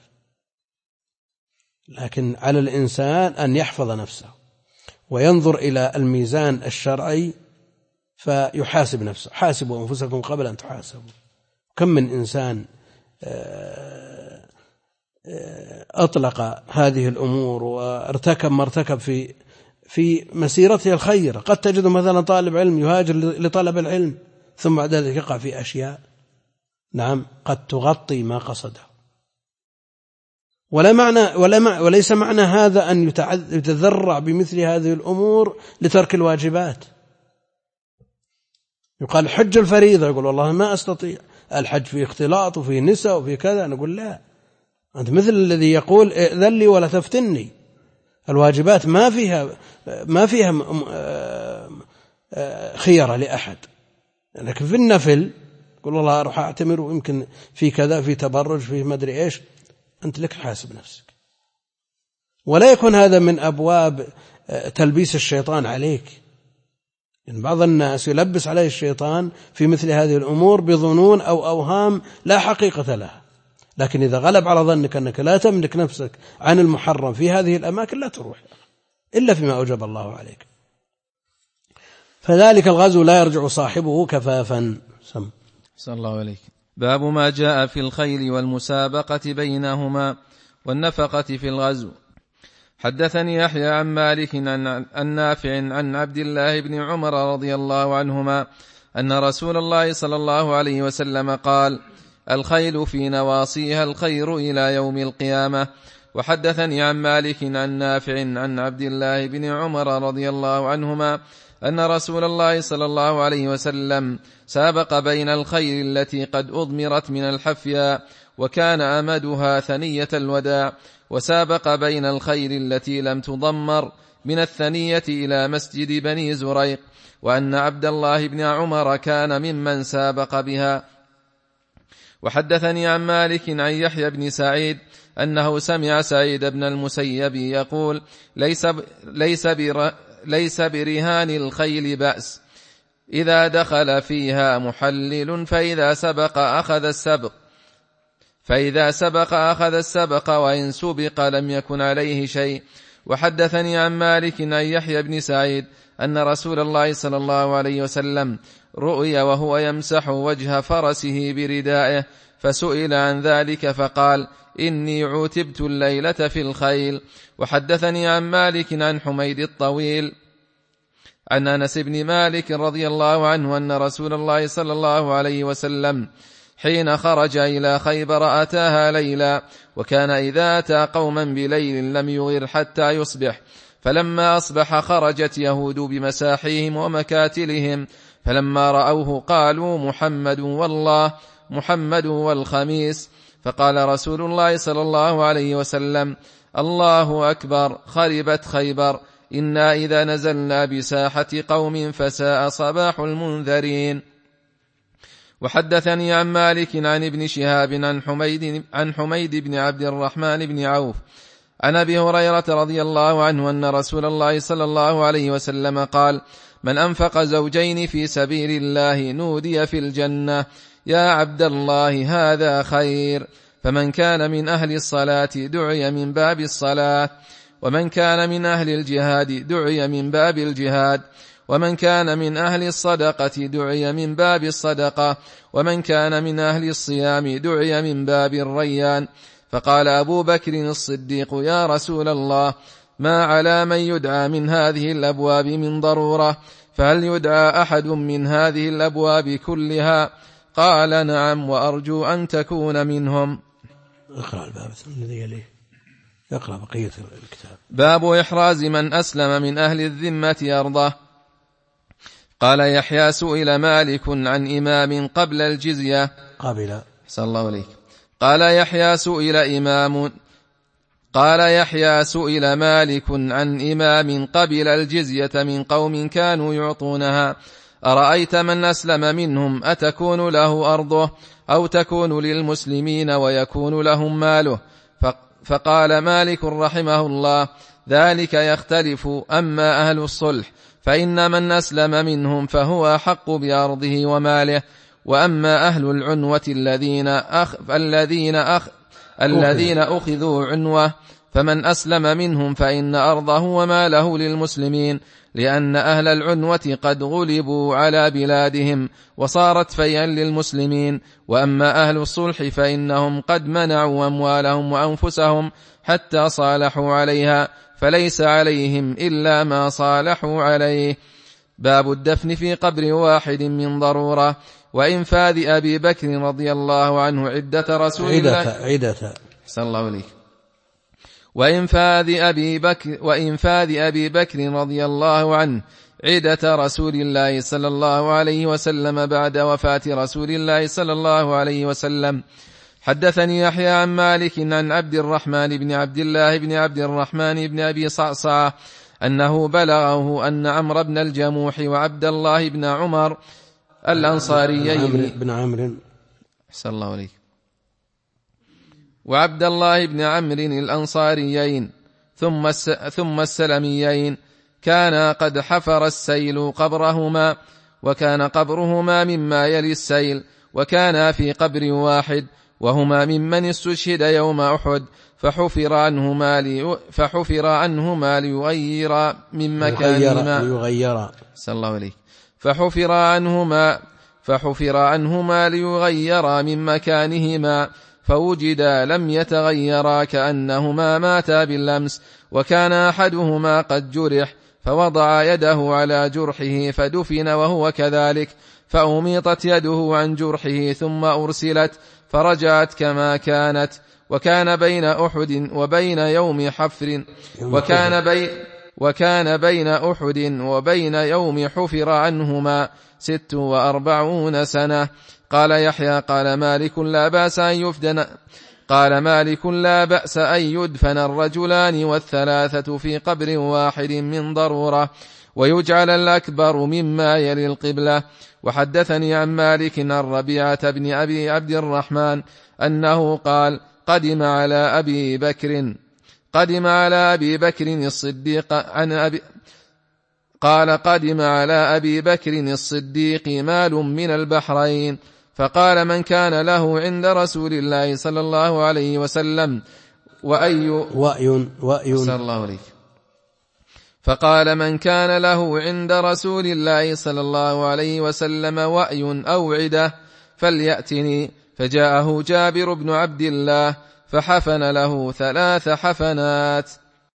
A: لكن على الإنسان أن يحفظ نفسه وينظر إلى الميزان الشرعي فيحاسب نفسه. حاسبوا أنفسكم قبل أن تحاسبوا. كم من إنسان أطلق هذه الأمور وارتكب ما ارتكب في مسيرته الخير. قد تجد مثلا طالب علم يهاجر لطلب العلم، ثم بعد ذلك يقع في أشياء نعم قد تغطي ما قصده. وليس معنى هذا أن يتذرع بمثل هذه الأمور لترك الواجبات. يقال حج الفريضة، يقول والله ما أستطيع، الحج فيه اختلاط وفيه نساء وفيه كذا. نقول لا، أنت مثل الذي يقول ائذن لي ولا تفتني. الواجبات ما فيها خيرة لأحد، لكن في النفل يقول والله أروح أعتمر ويمكن في كذا، في تبرج، في ما أدري إيش، أنت لك حاسب نفسك. ولا يكون هذا من أبواب تلبيس الشيطان عليك. يعني بعض الناس يلبس عليه الشيطان في مثل هذه الأمور بظنون أو أوهام لا حقيقة لها، لكن إذا غلب على ظنك أنك لا تملك نفسك عن المحرم في هذه الأماكن لا تروح إلا فيما أوجب الله عليك. فذلك الغزو لا يرجع صاحبه كفافا.
B: صلى الله عليك. باب ما جاء في الخيل والمسابقة بينهما والنفقة في الغزو. حدثني يحيى عن مالك عن نافع عن عبد الله بن عمر رضي الله عنهما أن رسول الله صلى الله عليه وسلم قال: الخيل في نواصيها الخير إلى يوم القيامة. وحدثني عن مالك عن نافع عن عبد الله بن عمر رضي الله عنهما أن رسول الله صلى الله عليه وسلم سابق بين الخيل التي قد أضمرت من الحفياء وكان أمدها ثنية الوداع، وسابق بين الخيل التي لم تضمر من الثنية إلى مسجد بني زريق، وأن عبد الله بن عمر كان ممن سابق بها. وحدثني عن مالك عن يحيى بن سعيد أنه سمع سعيد بن المسيب يقول: ليس برهان الخيل بأس إذا دخل فيها محلل، فإذا سبق أخذ السبق وإن سبق لم يكن عليه شيء. وحدثني عن مالك عن يحيى بن سعيد أن رسول الله صلى الله عليه وسلم رؤي وهو يمسح وجه فرسه بردائه، فسئل عن ذلك فقال: إني عوتبت الليلة في الخيل. وحدثني عن مالك عن حميد الطويل عن أنس بن مالك رضي الله عنه أن رسول الله صلى الله عليه وسلم حين خرج إلى خيبر أتاها ليلا، وكان إذا أتى قوما بليل لم يغر حتى يصبح، فلما أصبح خرجت يهود بمساحيهم ومكاتلهم، فلما رأوه قالوا: محمد والله، محمد والخميس. فقال رسول الله صلى الله عليه وسلم: الله أكبر، خربت خيبر، إنا إذا نزلنا بساحة قوم فساء صباح المنذرين. وحدثني عن مالك عن ابن شهاب عن حميد بن عبد الرحمن بن عوف عن أبي هريرة رضي الله عنه أن رسول الله صلى الله عليه وسلم قال: من أنفق زوجين في سبيل الله نودي في الجنة: يا عبد الله هذا خير. فمن كان من أهل الصلاة دعي من باب الصلاة، ومن كان من أهل الجهاد دعي من باب الجهاد، ومن كان من أهل الصدقة دعي من باب الصدقة، ومن كان من أهل الصيام دعي من باب الريان. فقال أبو بكر الصديق: يا رسول الله، ما على من يدعى من هذه الأبواب من ضرورة، فهل يدعى أحد من هذه الأبواب كلها؟ قال: نعم، وأرجو أن تكون منهم.
A: اقرأ الباب الذي يليه، اقرأ بقية الكتاب.
B: باب إحراز من أسلم من أهل الذمة أرضه. قال يحيى: سئل مالك عن إمام قبل الجزية.
A: صلى الله عليه.
B: قال يحيى: سئل مالك عن إمام قبل الجزية من قوم كانوا يعطونها، أرأيت من أسلم منهم أتكون له أرضه أو تكون للمسلمين ويكون لهم ماله؟ فقال مالك رحمه الله: ذلك يختلف، أما أهل الصلح فإن من أسلم منهم فهو أحق بأرضه وماله، وأما أهل العنوة الذين أخذوا عنوة فمن أسلم منهم فإن أرضه وماله للمسلمين، لأن أهل العنوة قد غلبوا على بلادهم وصارت فيئا للمسلمين، وأما أهل الصلح فإنهم قد منعوا أموالهم وأنفسهم حتى صالحوا عليها، فليس عليهم إلا ما صالحوا عليه. باب الدفن في قبر واحد من ضرورة، وإنفاذ أبي بكر رضي الله عنه عدة رسول الله صلى الله عليه، وإنفاذ أبي بكر رضي الله عنه عدة رسول الله صلى الله عليه وسلم بعد وفاة رسول الله صلى الله عليه وسلم. حدثني يحيى عن مالك عن عبد الرحمن بن عبد الله بن عبد الرحمن بن أبي صعصعة أنه بلغه أن عمرو بن الجموح وعبد الله بن عمر الأنصاريين
A: بن عمرو
B: صلى الله عليه وعبد الله بن عمرو الأنصاريين ثم السلميين كان قد حفر السيل قبرهما، وكان قبرهما مما يلي السيل، وكانا في قبر واحد، وهما ممن استشهد يوم أحد، فحفر عنهما ليغير من مكانهما صلى الله عليه فحفر عنهما ليغير من مكانهما، فوجدا لم يتغيرا كأنهما ماتا بالأمس، وكان أحدهما قد جرح، فوضع يده على جرحه فدفن وهو كذلك، فأميطت يده عن جرحه ثم أرسلت فرجعت كما كانت. وكان بين أحد وبين يوم حفر يوم حفر عنهما 46 سنة. قال يحيى: قال مالك: لا بأس أن يدفن الرجلان والثلاثة في قبر واحد من ضرورة، ويجعل الأكبر مما يلي القبلة. وحدثني عن مالك عن ربيعة بن أبي عبد الرحمن أنه قال: قدم على أبي بكر الصديق مال من البحرين، فقال: من كان له عند رسول الله صلى الله عليه وسلم فقال: من كان له عند رسول الله صلى الله عليه وسلم وأي أو عدة فليأتني. فجاءه جابر بن عبد الله فحفن له 3 حفنات.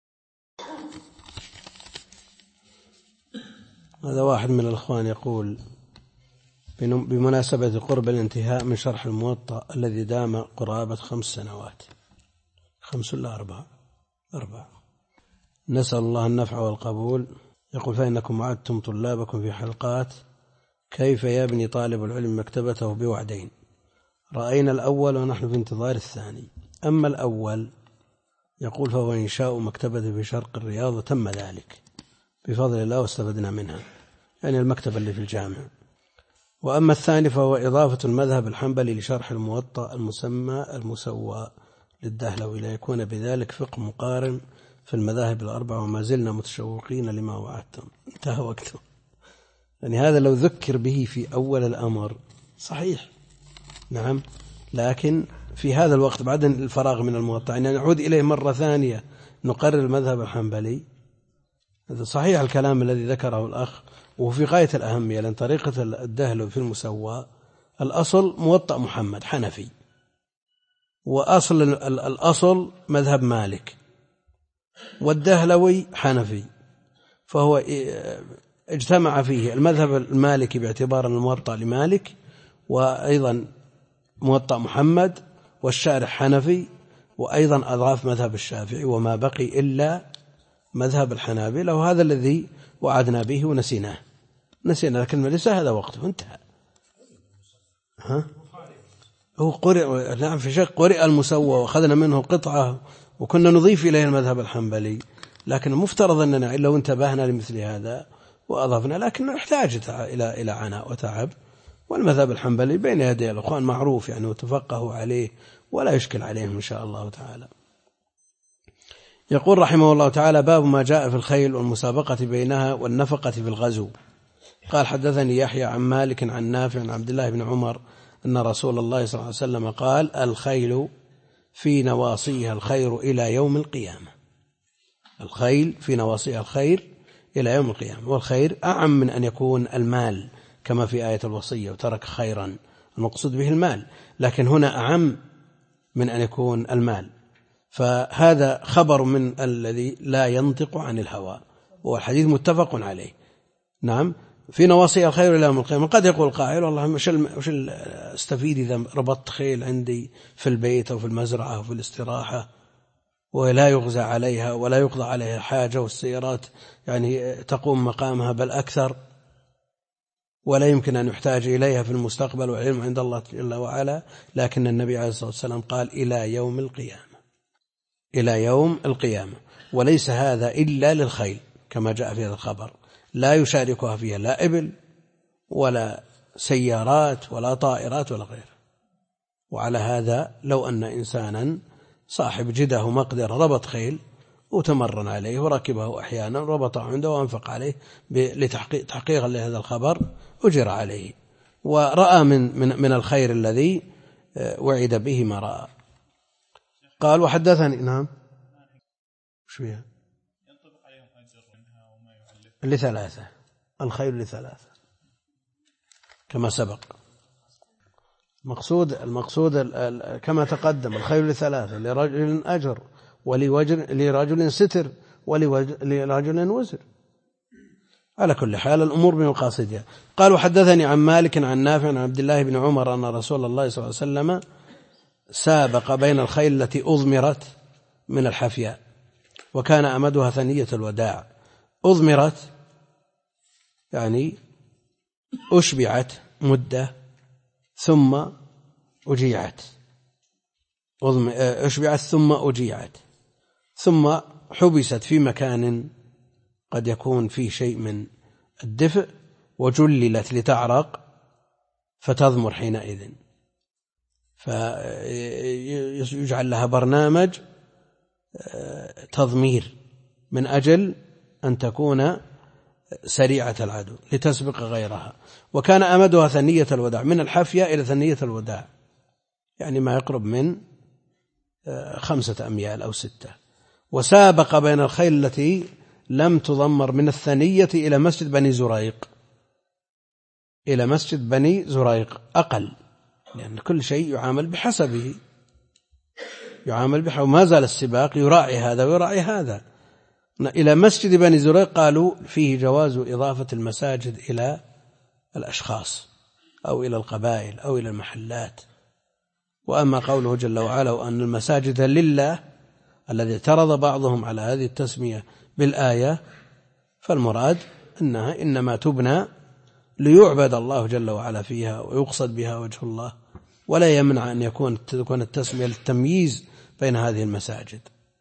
A: هذا واحد من الأخوان يقول: بمناسبة قرب الانتهاء من شرح الموطأ الذي دام قرابة 5 سنوات، 5 ولا 4، نسأل الله النفع والقبول. يقول: فإنكم وعدتم طلابكم في حلقات كيف يبني طالب العلم مكتبته بوعدين، رأينا الأول ونحن في انتظار الثاني. أما الأول يقول فهو إنشاء مكتبة في شرق الرياض، وتم ذلك بفضل الله واستفدنا منها، يعني المكتبة اللي في الجامع. وأما الثاني فهو إضافة المذهب الحنبلي لشرح الموطأ المسمى المسوى للدهلوي، ليكون بذلك فقه مقارن في المذاهب ال4، وما زلنا متشوقين لما وعدتم. انتهى وقته. يعني هذا لو ذكر به في أول الأمر صحيح، نعم، لكن في هذا الوقت بعد الفراغ من الموطأ يعني نعود إليه مرة ثانية نقرر المذهب الحنبلي، هذا صحيح الكلام الذي ذكره الأخ، وفي غاية الأهمية، لأن طريقة الدهلوي في المسوى الأصل موطأ محمد حنفي، وأصل الأصل مذهب مالك، والدهلوي حنفي، فهو اجتمع فيه المذهب المالكي باعتبار الموطأ لمالك، وأيضا موطأ محمد، والشارح حنفي، وأيضا أضاف مذهب الشافعي، وما بقي إلا مذهب الحنابلة، وهذا الذي وعدنا به ونسيناه، لكن ليس هذا وقته، انتهى. هو قرئ، نعم، في شك قرئ المسوى وأخذنا منه قطعة وكنا نضيف إليه المذهب الحنبلي، لكن المفترض أننا لو انتبهنا لمثل هذا وأضفنا، لكن نحتاج إلى عناء وتعب. والمذهب الحنبلي بين يدي الأخوان معروف يعني، وتفقهوا عليه ولا يشكل عليهم إن شاء الله تعالى. يقول رحمه الله تعالى: باب ما جاء في الخيل والمسابقة بينها والنفقة في الغزو. قال: حدثني يحيى عن مالك عن نافع عن عبد الله بن عمر أن رسول الله صلى الله عليه وسلم قال: الخيل في نواصيها الخير إلى يوم القيامة. الخيل في نواصيها الخير إلى يوم القيامة. والخير أعم من أن يكون المال كما في آية الوصية: وترك خيرا، المقصود به المال، لكن هنا أعم من أن يكون المال. فهذا خبر من الذي لا ينطق عن الهوى، والحديث متفق عليه. نعم، في نواصي الخير إلى يوم القيامة. قد يقول قائل: والله وش استفيد إذا ربطت خيل عندي في البيت أو في المزرعة أو في الاستراحة ولا يغزى عليها ولا يقضى عليها حاجة، والسيارات يعني تقوم مقامها بل أكثر، ولا يمكن أن يحتاج إليها في المستقبل، والعلم عند الله جل وعلا. لكن النبي عليه الصلاة والسلام قال: إلى يوم القيامة، إلى يوم القيامة. وليس هذا إلا للخيل كما جاء في هذا الخبر، لا يشاركها فيها لا إبل ولا سيارات ولا طائرات ولا غيره. وعلى هذا لو أن إنسانا صاحب جده مقدر ربط خيل وتمرن عليه وركبه أحيانا، ربطه عنده وأنفق عليه تحقيقا لهذا الخبر، أجر عليه ورأى من الخير الذي وعد به ما رأى. قال: وحدثني. نعم، شو فيها؟ لثلاثة، الخير لثلاثة كما سبق. المقصود كما تقدم: الخير لثلاثة، لرجل أجر، ولرجل ستر، ولرجل وزر. على كل حال الأمور بمقاصدها. قال: وحدثني عن مالك عن نافع عن عبد الله بن عمر أن رسول الله صلى الله عليه وسلم سابق بين الخيل التي أضمرت من الحفياء، وكان أمدها ثنية الوداع. أضمرت يعني أشبعت مدة ثم أجيعت، أشبعت ثم أجيعت، ثم حبست في مكان قد يكون فيه شيء من الدفء، وجللت لتعرق فتضمر حينئذ، فيجعل لها برنامج تضمير من أجل أن تكون سريعة العدو لتسبق غيرها. وكان أمدها ثنية الوداع، من الحفية إلى ثنية الوداع يعني ما يقرب من 5 أميال أو 6. وسابق بين الخيل التي لم تضمر من الثنية إلى مسجد بني زريق، إلى مسجد بني زريق أقل، لأن كل شيء يعامل بحسبه، وما زال السباق يراعي هذا ويراعي هذا. إلى مسجد بني زريق قالوا فيه جواز إضافة المساجد إلى الأشخاص أو إلى القبائل أو إلى المحلات. وأما قوله جل وعلا: وأن المساجد لله، الذي اعترض بعضهم على هذه التسمية بالآية، فالمراد أنها إنما تبنى ليعبد الله جل وعلا فيها ويقصد بها وجه الله، ولا يمنع أن تكون التسمية للتمييز بين هذه المساجد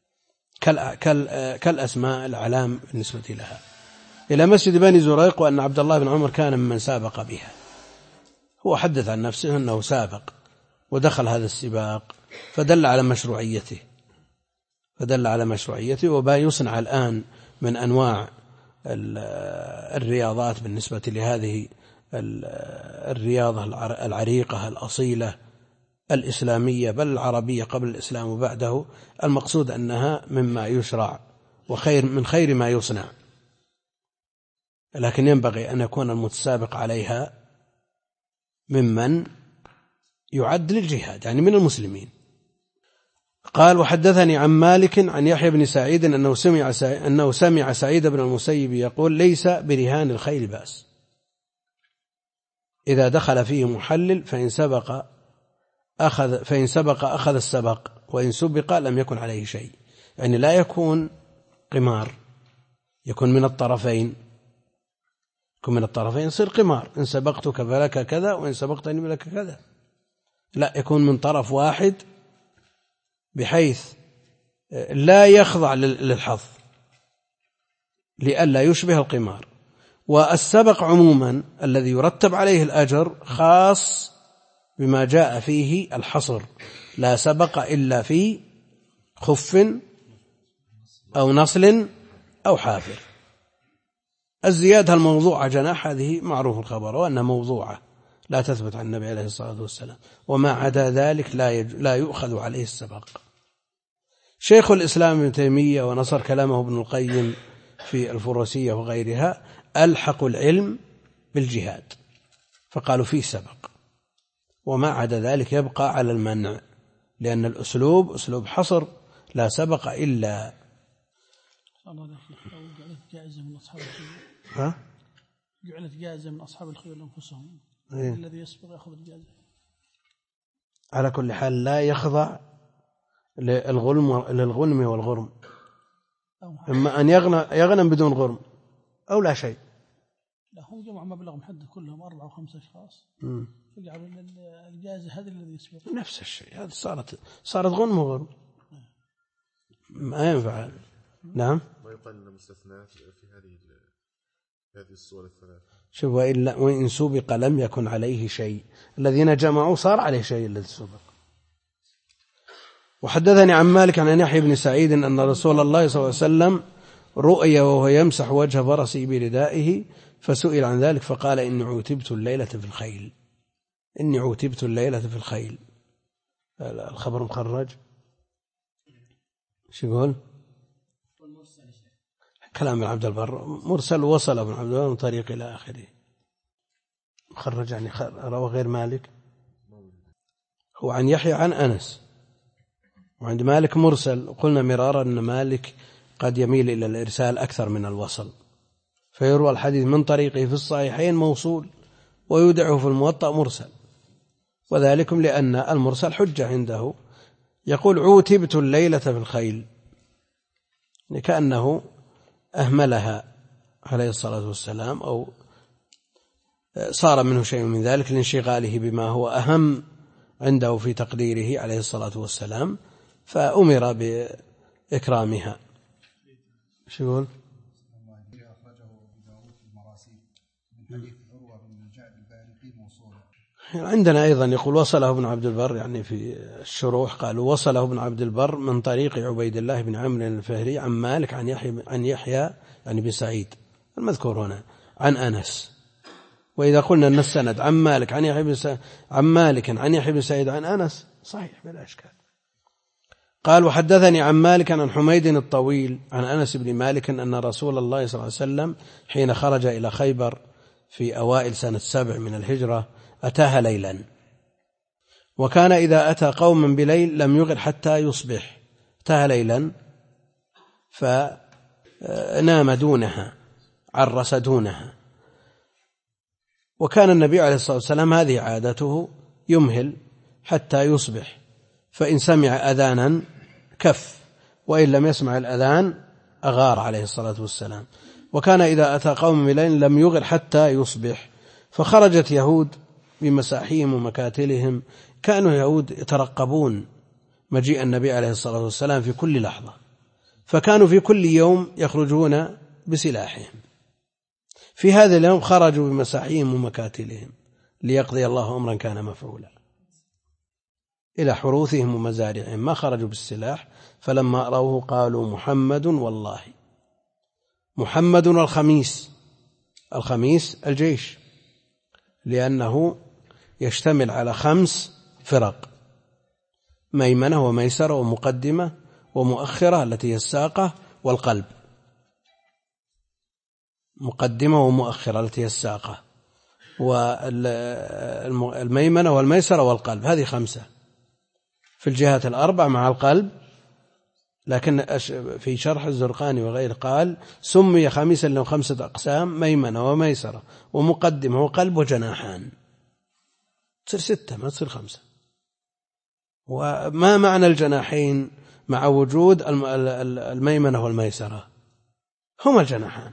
A: كالأسماء الأعلام بالنسبة لها. إلى مسجد بني زريق، وأن عبد الله بن عمر كان ممن سابق بها. هو حدث عن نفسه أنه سابق ودخل هذا السباق، فدل على مشروعيته. وما يصنع الآن من أنواع الرياضات بالنسبة لهذه الرياضة العريقة الأصيلة الإسلامية، بل العربية قبل الإسلام وبعده، المقصود أنها مما يشرع من خير ما يصنع، لكن ينبغي أن يكون المتسابق عليها ممن يعد للجهاد، يعني من المسلمين، قال وحدثني عن مالك عن يحيى بن سعيد أنه سمع سعيد بن المسيب يقول ليس برهان الخيل بأس إذا دخل فيه محلل فإن سبق أخذ السبق وإن سبق لم يكن عليه شيء. يعني لا يكون قمار، يكون من الطرفين، يصير قمار، إن سبقتك فلك كذا وإن سبقتني فلك كذا. لا، يكون من طرف واحد بحيث لا يخضع للحظ لئلا يشبه القمار. والسبق عموما الذي يرتب عليه الأجر خاص بما جاء فيه الحصر، لا سبق إلا في خف أو نصل أو حافر. الزيادة الموضوعة جناح هذه معروف الخبر وأنها موضوعة لا تثبت عن النبي عليه الصلاة والسلام، وما عدا ذلك لا يؤخذ عليه السبق. شيخ الإسلام ابن تيمية ونصر كلامه ابن القيم في الفروسية وغيرها ألحقوا العلم بالجهاد فقالوا فيه سبق، وما عدا ذلك يبقى على المنع، لأن الأسلوب أسلوب حصر لا سبق إلا
C: جعلت جائزة من أصحاب الخيول أنفسهم. الذي يسبق يأخذ الجائزة.
A: على كل حال لا يخضع للغنم والغرم، إما أن يغنم بدون غرم أو لا شيء.
C: لا، هم جمعوا مبلغ محدد كلهم 4 أو 5 أشخاص، فجعلوا الجائزة هذه الذي يسبق
A: نفس الشيء. هذا صارت غنم وغرم، ما ينفع. نعم،
D: ما يقال أنه مستثنى في هذه الصور الثلاث.
A: شوف، وإن سبق لم يكن عليه شيء، الذين جمعوا صار عليه شيء الذي سبق. وحدثني عن مالك عن يحيى بن سعيد أن رسول الله صلى الله عليه وسلم رؤي وهو يمسح وجه فرسه بردائه، فسئل عن ذلك فقال إني عوتبت الليلة في الخيل. إني عوتبت الليلة في الخيل. الخبر مخرج. شو يقول؟ كلام ابن عبد البر مرسل، وصل ابن عبد البر من طريق إلى آخره. مخرج يعني روى غير مالك، هو عن يحيى عن أنس، وعند مالك مرسل. قلنا مرارا أن مالك قد يميل إلى الإرسال أكثر من الوصل، فيروى الحديث من طريقه في الصحيحين موصول ويودعه في الموطأ مرسل، وذلكم لأن المرسل حجة عنده. يقول عوتبت الليلة في الخيل، كأنه أهملها عليه الصلاة والسلام، أو صار منه شيء من ذلك لانشغاله بما هو أهم عنده في تقديره عليه الصلاة والسلام، فأمر بإكرامها. شو يقول؟ عندنا أيضا يقول وصله ابن عبد البر، يعني في الشروح قالوا وصله ابن عبد البر من طريق عبيد الله بن عمرو الفهري عن مالك عن يحيى يعني بن سعيد المذكور هنا عن أنس. وإذا قلنا أن السند عن مالك عن يحيى بن سعيد عن أنس صحيح بلا إشكال. قال وحدثني عن مالك عن حميد الطويل عن أنس بن مالك أن رسول الله صلى الله عليه وسلم حين خرج إلى خيبر في أوائل سنة 7 من الهجرة أتاها ليلا، وكان إذا أتى قوما بليل لم يغر حتى يصبح. أتاها ليلا فنام دونها، عرس دونها. وكان النبي عليه الصلاة والسلام هذه عادته، يمهل حتى يصبح، فإن سمع أذانا كف، وإن لم يسمع الأذان أغار عليه الصلاة والسلام. وكان إذا أتى قوم بليل لم يغر حتى يصبح. فخرجت يهود بمساحيهم ومكاتلهم، كانوا يهود يترقبون مجيء النبي عليه الصلاة والسلام في كل لحظة، فكانوا في كل يوم يخرجون بسلاحهم. في هذا اليوم خرجوا بمساحيهم ومكاتلهم ليقضي الله أمرا كان مفعولا إلى حروثهم ومزارعهم، ما خرجوا بالسلاح. فلما رأوه قالوا محمد والله. محمد والخميس، الخميس الجيش، لأنه يشتمل على 5 فرق: ميمنة وميسرة ومقدمة ومؤخرة التي هي الساقة والقلب. مقدمة ومؤخرة التي هي الساقة، والميمنة والميسرة والقلب، هذه 5. في الجهات الأربع مع القلب، لكن في شرح الزرقاني وغيره قال سمي خميسا له 5 أقسام: ميمنة وميسرة ومقدمة وقلب وجناحان. تصير 6 ما تصير 5. وما معنى الجناحين مع وجود الميمنة والميسرة؟ هما الجناحان.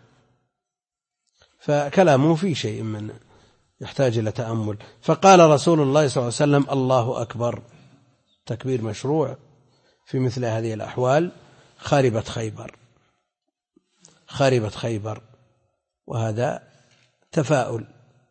A: فكلامه في شيء من يحتاج إلى تأمل. فقال رسول الله صلى الله عليه وسلم: الله أكبر. تكبير مشروع في مثل هذه الأحوال. خربت خيبر، خربت خيبر، وهذا تفاؤل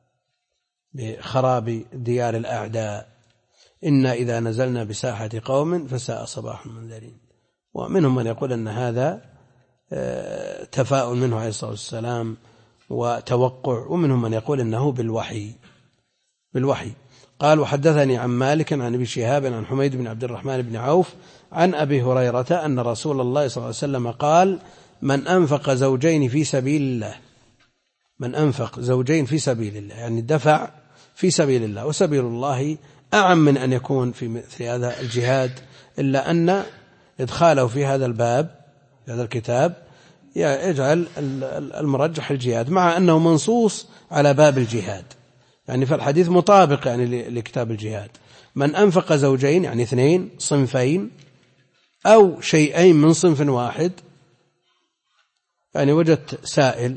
A: بخراب ديار الأعداء. إنا إذا نزلنا بساحة قوم فساء صباح المنذرين. ومنهم من يقول أن هذا تفاؤل منه عليه الصلاة والسلام وتوقع، ومنهم من يقول أنه بالوحي. قال: وحدثني عن مالك عن ابي شهاب عن حميد بن عبد الرحمن بن عوف عن أبي هريرة أن رسول الله صلى الله عليه وسلم قال: من أنفق زوجين في سبيل الله، من أنفق زوجين في سبيل الله يعني دفع في سبيل الله، وسبيل الله أعم من أن يكون في مثل هذا الجهاد، إلا أن إدخاله في هذا الباب في هذا الكتاب يجعل المرجح الجهاد، مع أنه منصوص على باب الجهاد، يعني فالحديث مطابق يعني لكتاب الجهاد. من أنفق زوجين يعني 2 صنفين أو شيئين من صنف واحد، يعني وجدت سائل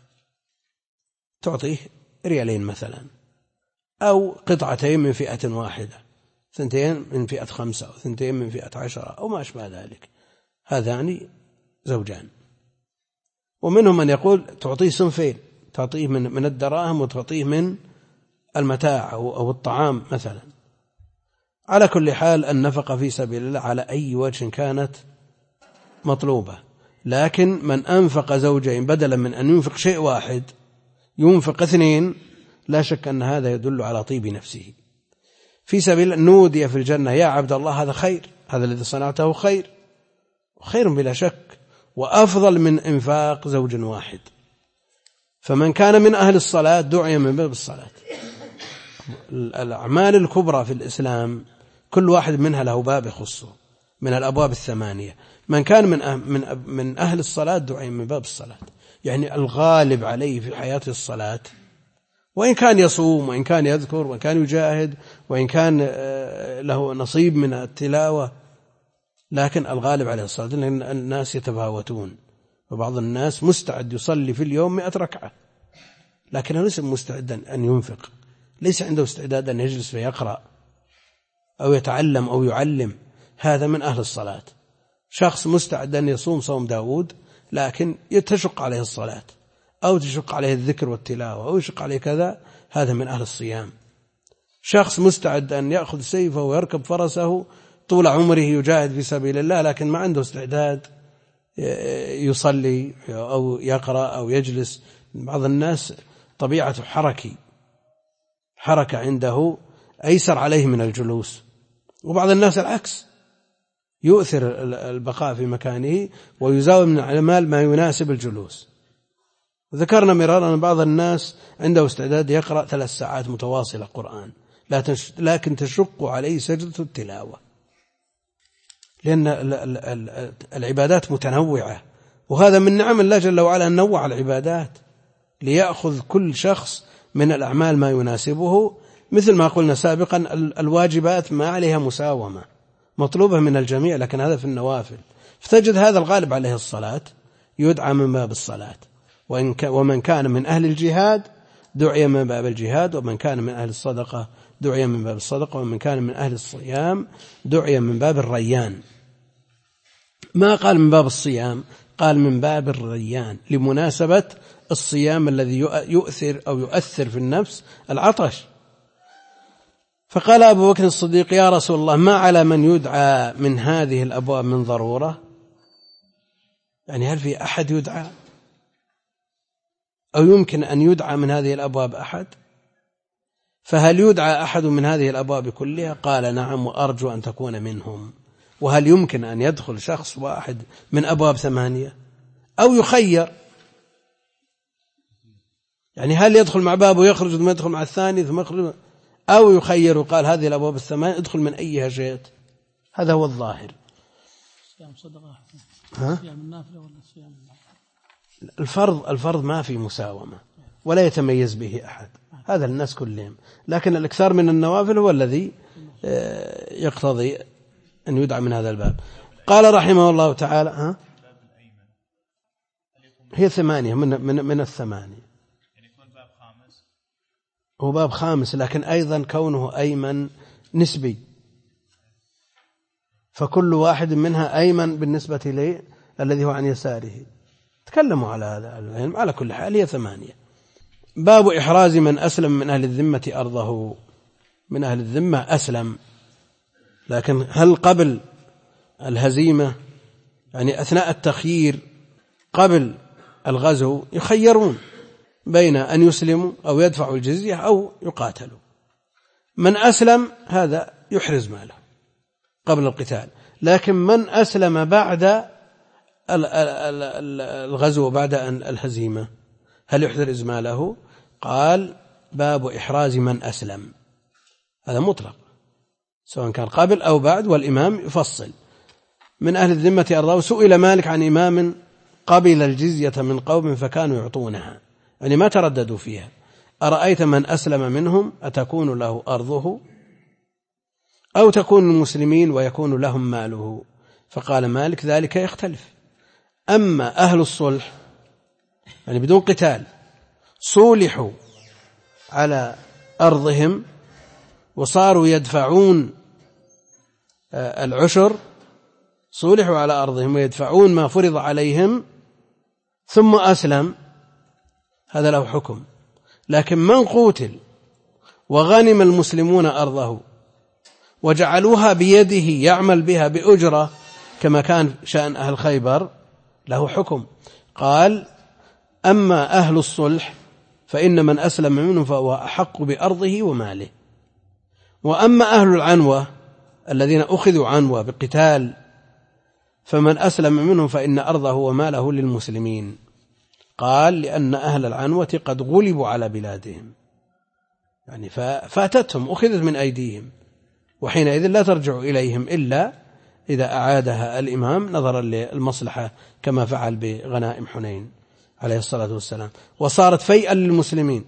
A: تعطيه 2 مثلا، أو قطعتين من فئة واحدة، 2 من فئة 5 أو 2 من فئة 10 أو ما أشبه ذلك، هذا يعني زوجان. ومنهم من يقول تعطيه صنفين، تعطيه من الدراهم وتعطيه من المتاع أو الطعام مثلا. على كل حال النفقة في سبيل الله على أي وجه كانت مطلوبة، لكن من أنفق زوجين بدلا من أن ينفق شيء واحد ينفق 2، لا شك أن هذا يدل على طيب نفسه في سبيل. نودي في الجنة: يا عبد الله هذا خير، هذا الذي صنعته خير، خير بلا شك، وأفضل من إنفاق زوج واحد. فمن كان من أهل الصلاة دعي من باب الصلاة. الأعمال الكبرى في الإسلام كل واحد منها له باب يخصه من الأبواب 8. من كان من أهل الصلاة دعي من باب الصلاة، يعني الغالب عليه في حياته الصلاة، وإن كان يصوم وإن كان يذكر وإن كان يجاهد وإن كان له نصيب من التلاوة، لكن الغالب عليه الصلاة، لأن الناس يتفاوتون، وبعض الناس مستعد يصلي في اليوم 100 ركعة، لكنه ليس مستعدا أن ينفق، ليس عنده استعداد أن يجلس فيقرأ أو يتعلم أو يعلم. هذا من أهل الصلاة. شخص مستعد أن يصوم صوم داود، لكن تشق عليه الصلاة أو تشق عليه الذكر والتلاوة أو يشق عليه كذا، هذا من أهل الصيام. شخص مستعد أن يأخذ سيفه ويركب فرسه طول عمره يجاهد في سبيل الله، لكن ما عنده استعداد يصلي أو يقرأ أو يجلس. بعض الناس طبيعة حركة عنده أيسر عليه من الجلوس، وبعض الناس العكس، يؤثر البقاء في مكانه ويزاول من الأعمال ما يناسب الجلوس. ذكرنا مرارا أن بعض الناس عنده استعداد يقرأ 3 ساعات متواصلة قرآن، لكن تشق عليه سجدة التلاوة، لأن العبادات متنوعة، وهذا من نعم الله جل وعلا أن نوع العبادات ليأخذ كل شخص من الأعمال ما يناسبه. مثل ما قلنا سابقا، الواجبات ما عليها مساومة، مطلوبة من الجميع، لكن هذا في النوافل. فتجد هذا الغالب عليه الصلاة يدعى من باب الصلاة، ومن كان من أهل الجهاد دعي من باب الجهاد، ومن كان من أهل الصدقة دعي من باب الصدقة، ومن كان من أهل الصيام دعي من باب الريان. ما قال من باب الصيام، قال من باب الريان، لمناسبة الصيام الذي يؤثر أو يؤثر في النفس العطش. فقال أبو بكر الصديق: يا رسول الله، ما على من يدعى من هذه الأبواب من ضرورة؟ يعني هل في أحد يدعى أو يمكن أن يدعى من هذه الأبواب أحد؟ فهل يدعى أحد من هذه الأبواب كلها؟ قال: نعم، وأرجو أن تكون منهم. وهل يمكن أن يدخل شخص واحد من أبواب 8 أو يخير؟ يعني هل يدخل مع باب ويخرج ثم يدخل مع الثاني ثم يخرج، أو يخير وقال هذه الأبواب 8 ادخل من أيها شئت؟ هذا هو الظاهر.
C: صيام صدقة،
A: ها؟
C: صيام النافلة ولا صيام
A: الفرض ما في مساومة ولا يتميز به أحد، هذا الناس كلهم، لكن الإكثار من النوافل هو الذي يقتضي أن يدعى من هذا الباب. قال رحمه الله تعالى: ها؟ هي 8 من 8، هو باب خامس، لكن أيضا كونه أيمن نسبي، فكل واحد منها أيمن بالنسبة لي الذي هو عن يساره. تكلموا على هذا العلم. على كل حال هي 8. باب إحراز من أسلم من أهل الذمة أرضه. من أهل الذمة أسلم، لكن هل قبل الهزيمة، يعني أثناء التخيير قبل الغزو يخيرون بين أن يسلموا أو يدفعوا الجزية أو يقاتلوا. من أسلم هذا يحرز ماله قبل القتال، لكن من أسلم بعد الغزو بعد الهزيمة هل يحرز ماله؟ قال: باب إحراز من أسلم، هذا مطلق سواء كان قبل أو بعد، والإمام يفصل. من أهل الذمة أرضاه. سئل مالك عن إمام قبل الجزية من قوم فكانوا يعطونها، يعني ما ترددوا فيها: أرأيت من أسلم منهم أتكون له أرضه أو تكون المسلمين ويكون لهم ماله؟ فقال مالك: ذلك يختلف. أما أهل الصلح يعني بدون قتال صولحوا على أرضهم وصاروا يدفعون العشر، صولحوا على أرضهم ويدفعون ما فرض عليهم ثم أسلم، هذا له حكم. لكن من قوتل وغنم المسلمون أرضه وجعلوها بيده يعمل بها بأجرة كما كان شأن أهل خيبر، له حكم. قال: أما أهل الصلح فإن من أسلم منهم فهو أحق بأرضه وماله. وأما أهل العنوة الذين أخذوا عنوة بقتال فمن أسلم منهم فإن أرضه وماله للمسلمين. قال: لأن أهل العنوة قد غلبوا على بلادهم، يعني فاتتهم، أخذت من أيديهم، وحينئذ لا ترجع إليهم إلا إذا أعادها الإمام نظرا للمصلحة، كما فعل بغنائم حنين عليه الصلاة والسلام، وصارت فيئا للمسلمين.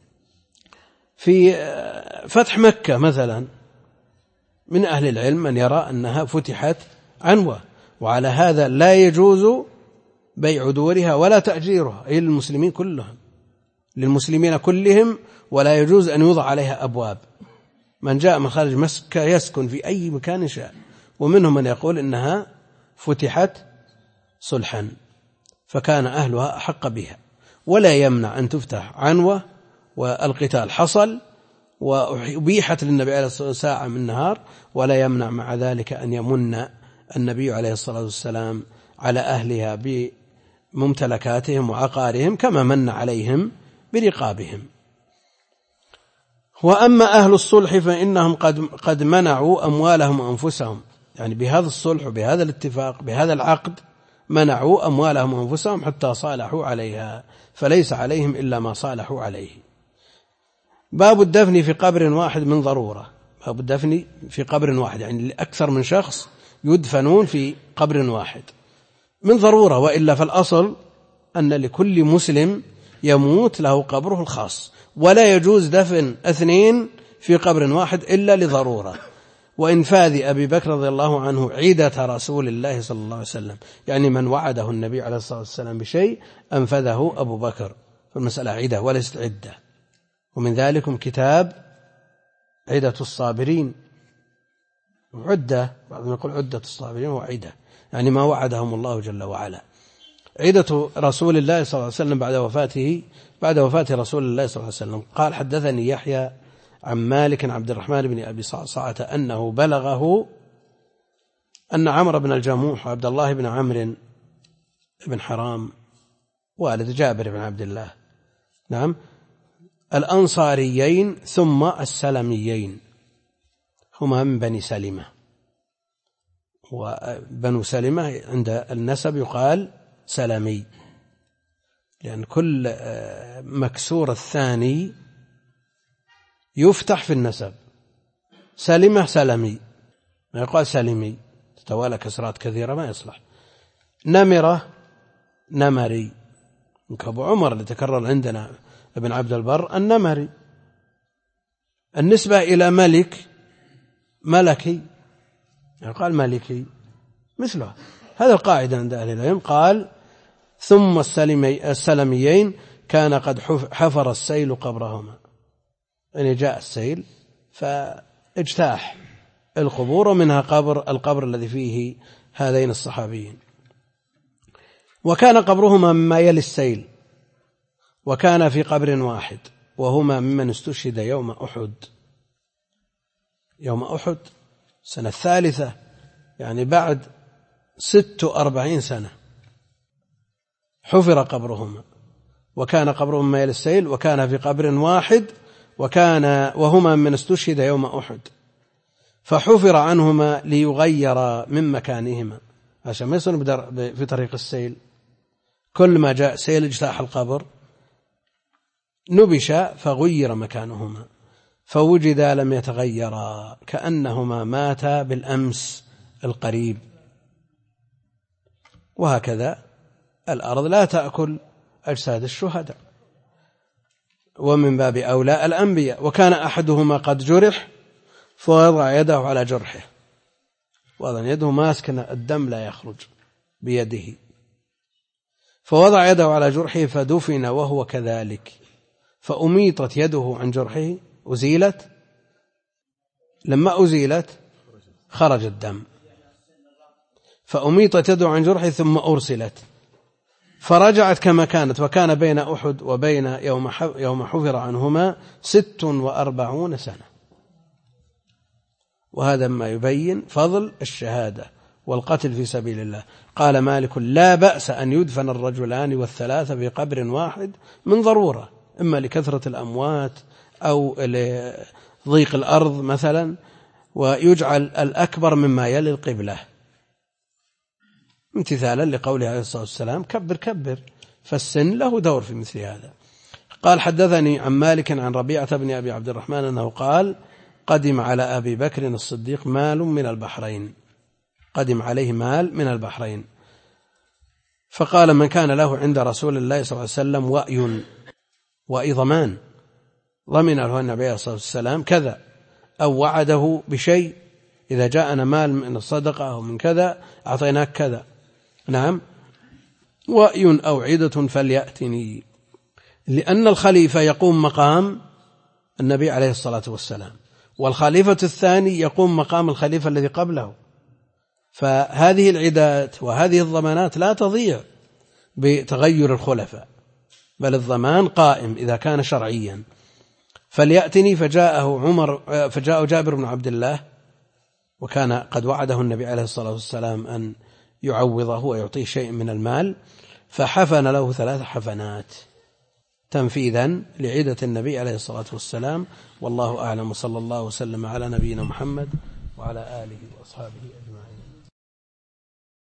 A: في فتح مكة مثلا من أهل العلم من يرى أنها فتحت عنوة، وعلى هذا لا يجوز بيع دورها ولا تأجيرها، أي للمسلمين كلهم، للمسلمين كلهم، ولا يجوز أن يوضع عليها أبواب. من جاء من خارج مكة يسكن في أي مكان شاء، ومنهم من يقول إنها فتحت صلحا فكان أهلها أحق بها، ولا يمنع أن تفتح عنوة والقتال حصل وأبيحت للنبي عليه الصلاة والسلام ساعة من النهار، ولا يمنع مع ذلك أن يمن النبي عليه الصلاة والسلام على أهلها بممتلكاتهم وعقارهم كما من عليهم برقابهم. وأما أهل الصلح فإنهم قد منعوا أموالهم وأنفسهم، يعني بهذا الصلح وبهذا الاتفاق بهذا العقد منعوا أموالهم وأنفسهم حتى صالحوا عليها، فليس عليهم إلا ما صالحوا عليه. باب الدفن في قبر واحد من ضرورة. باب الدفن في قبر واحد، يعني أكثر من شخص يدفنون في قبر واحد من ضرورة، وإلا فالأصل أن لكل مسلم يموت له قبره الخاص، ولا يجوز دفن 2 في قبر واحد إلا لضرورة. وإنفاذ أبي بكر رضي الله عنه عيدة رسول الله صلى الله عليه وسلم، يعني من وعده النبي عليه الصلاة والسلام بشيء أنفذه أبو بكر، فالمسألة عيدة وليست عدة. ومن ذلكم كتاب عدة الصابرين، عدة، بعضهم يقول عدة الصابرين وعدة، يعني ما وعدهم الله جل وعلا. عدة رسول الله صلى الله عليه وسلم بعد وفاة رسول الله صلى الله عليه وسلم. قال: حدثني يحيى عن مالك عبد الرحمن بن أبي صعصعة أنه بلغه أن عمرو بن الجموح وعبد الله بن عمرو بن حرام والد جابر بن عبد الله، نعم، الأنصاريين ثم السلميين، هما من بني سلمة، وبنو سلمة عند النسب يقال سلمي، لأن كل مكسور الثاني يفتح في النسب، سلمة سلمي، ما يقال سالمي تتوالى كسرات كثيرة ما يصلح. نمرة نمري، أبو عمر اللي تكرر عندنا ابن عبد البر النمري. النسبة إلى ملك ملكي، يقال ملكي مثله. هذا القاعدة عند أهل العلم. قال ثم السلميين كان قد حفر السيل قبرهما، يعني جاء السيل فاجتاح القبور ومنها القبر الذي فيه هذين الصحابيين. وكان قبرهما مما يلي السيل، وكان في قبر واحد، وهما ممن استشهد يوم أحد. يوم أحد سنة 3، يعني بعد 46 سنة حفر قبرهما، وكان قبرهما مما يلي السيل، وكان في قبر واحد، وهما ممن استشهد يوم أحد، فحفر عنهما ليغير من مكانهما، عشان ما يصير في طريق السيل. كل ما جاء سيل اجتاح القبر نبش فغير مكانهما، فوجدا لم يتغيرا كأنهما ماتا بالأمس القريب. وهكذا الأرض لا تأكل أجساد الشهداء، ومن باب أولى الأنبياء. وكان أحدهما قد جرح فوضع يده على جرحه، وضع يده ماسكا الدم لا يخرج بيده، فوضع يده على جرحه فدفن وهو كذلك، فأميطت يده عن جرحه، أزيلت، لما أزيلت خرج الدم، فأميطت يده عن جرحه ثم أرسلت فرجعت كما كانت. وكان بين أحد وبين يوم حفر عنهما 46 سنة. وهذا ما يبين فضل الشهادة والقتل في سبيل الله. قال مالك لا بأس أن يدفن الرجلان والثلاثة في قبر واحد من ضرورة، إما لكثرة الأموات أو لضيق الأرض مثلا، ويجعل الأكبر مما يلي القبلة، امتثالا لقوله عليه الصلاة والسلام كبر كبر، فالسن له دور في مثل هذا. قال حدثني عن مالك عن ربيعة بن أبي عبد الرحمن أنه قال قدم على أبي بكر الصديق مال من البحرين، قدم عليه مال من البحرين، فقال من كان له عند رسول الله صلى الله عليه وسلم وأي ضمان، ضمن له النبي عليه الصلاة والسلام كذا، أو وعده بشيء، إذا جاءنا مال من الصدقة أو من كذا أعطيناك كذا، نعم، وأي أو عدة فليأتني، لأن الخليفة يقوم مقام النبي عليه الصلاة والسلام، والخليفة الثاني يقوم مقام الخليفة الذي قبله، فهذه العدات وهذه الضمانات لا تضيع بتغير الخلفاء، بل الضمان قائم إذا كان شرعيا. فليأتني فجاء جابر بن عبد الله، وكان قد وعده النبي عليه الصلاة والسلام أن يعوضه ويعطيه شيء من المال، فحفن له 3 حفنات تنفيذا لعدة النبي عليه الصلاة والسلام. والله أعلم، صلى الله وسلم على نبينا محمد وعلى آله وأصحابه أجمعين.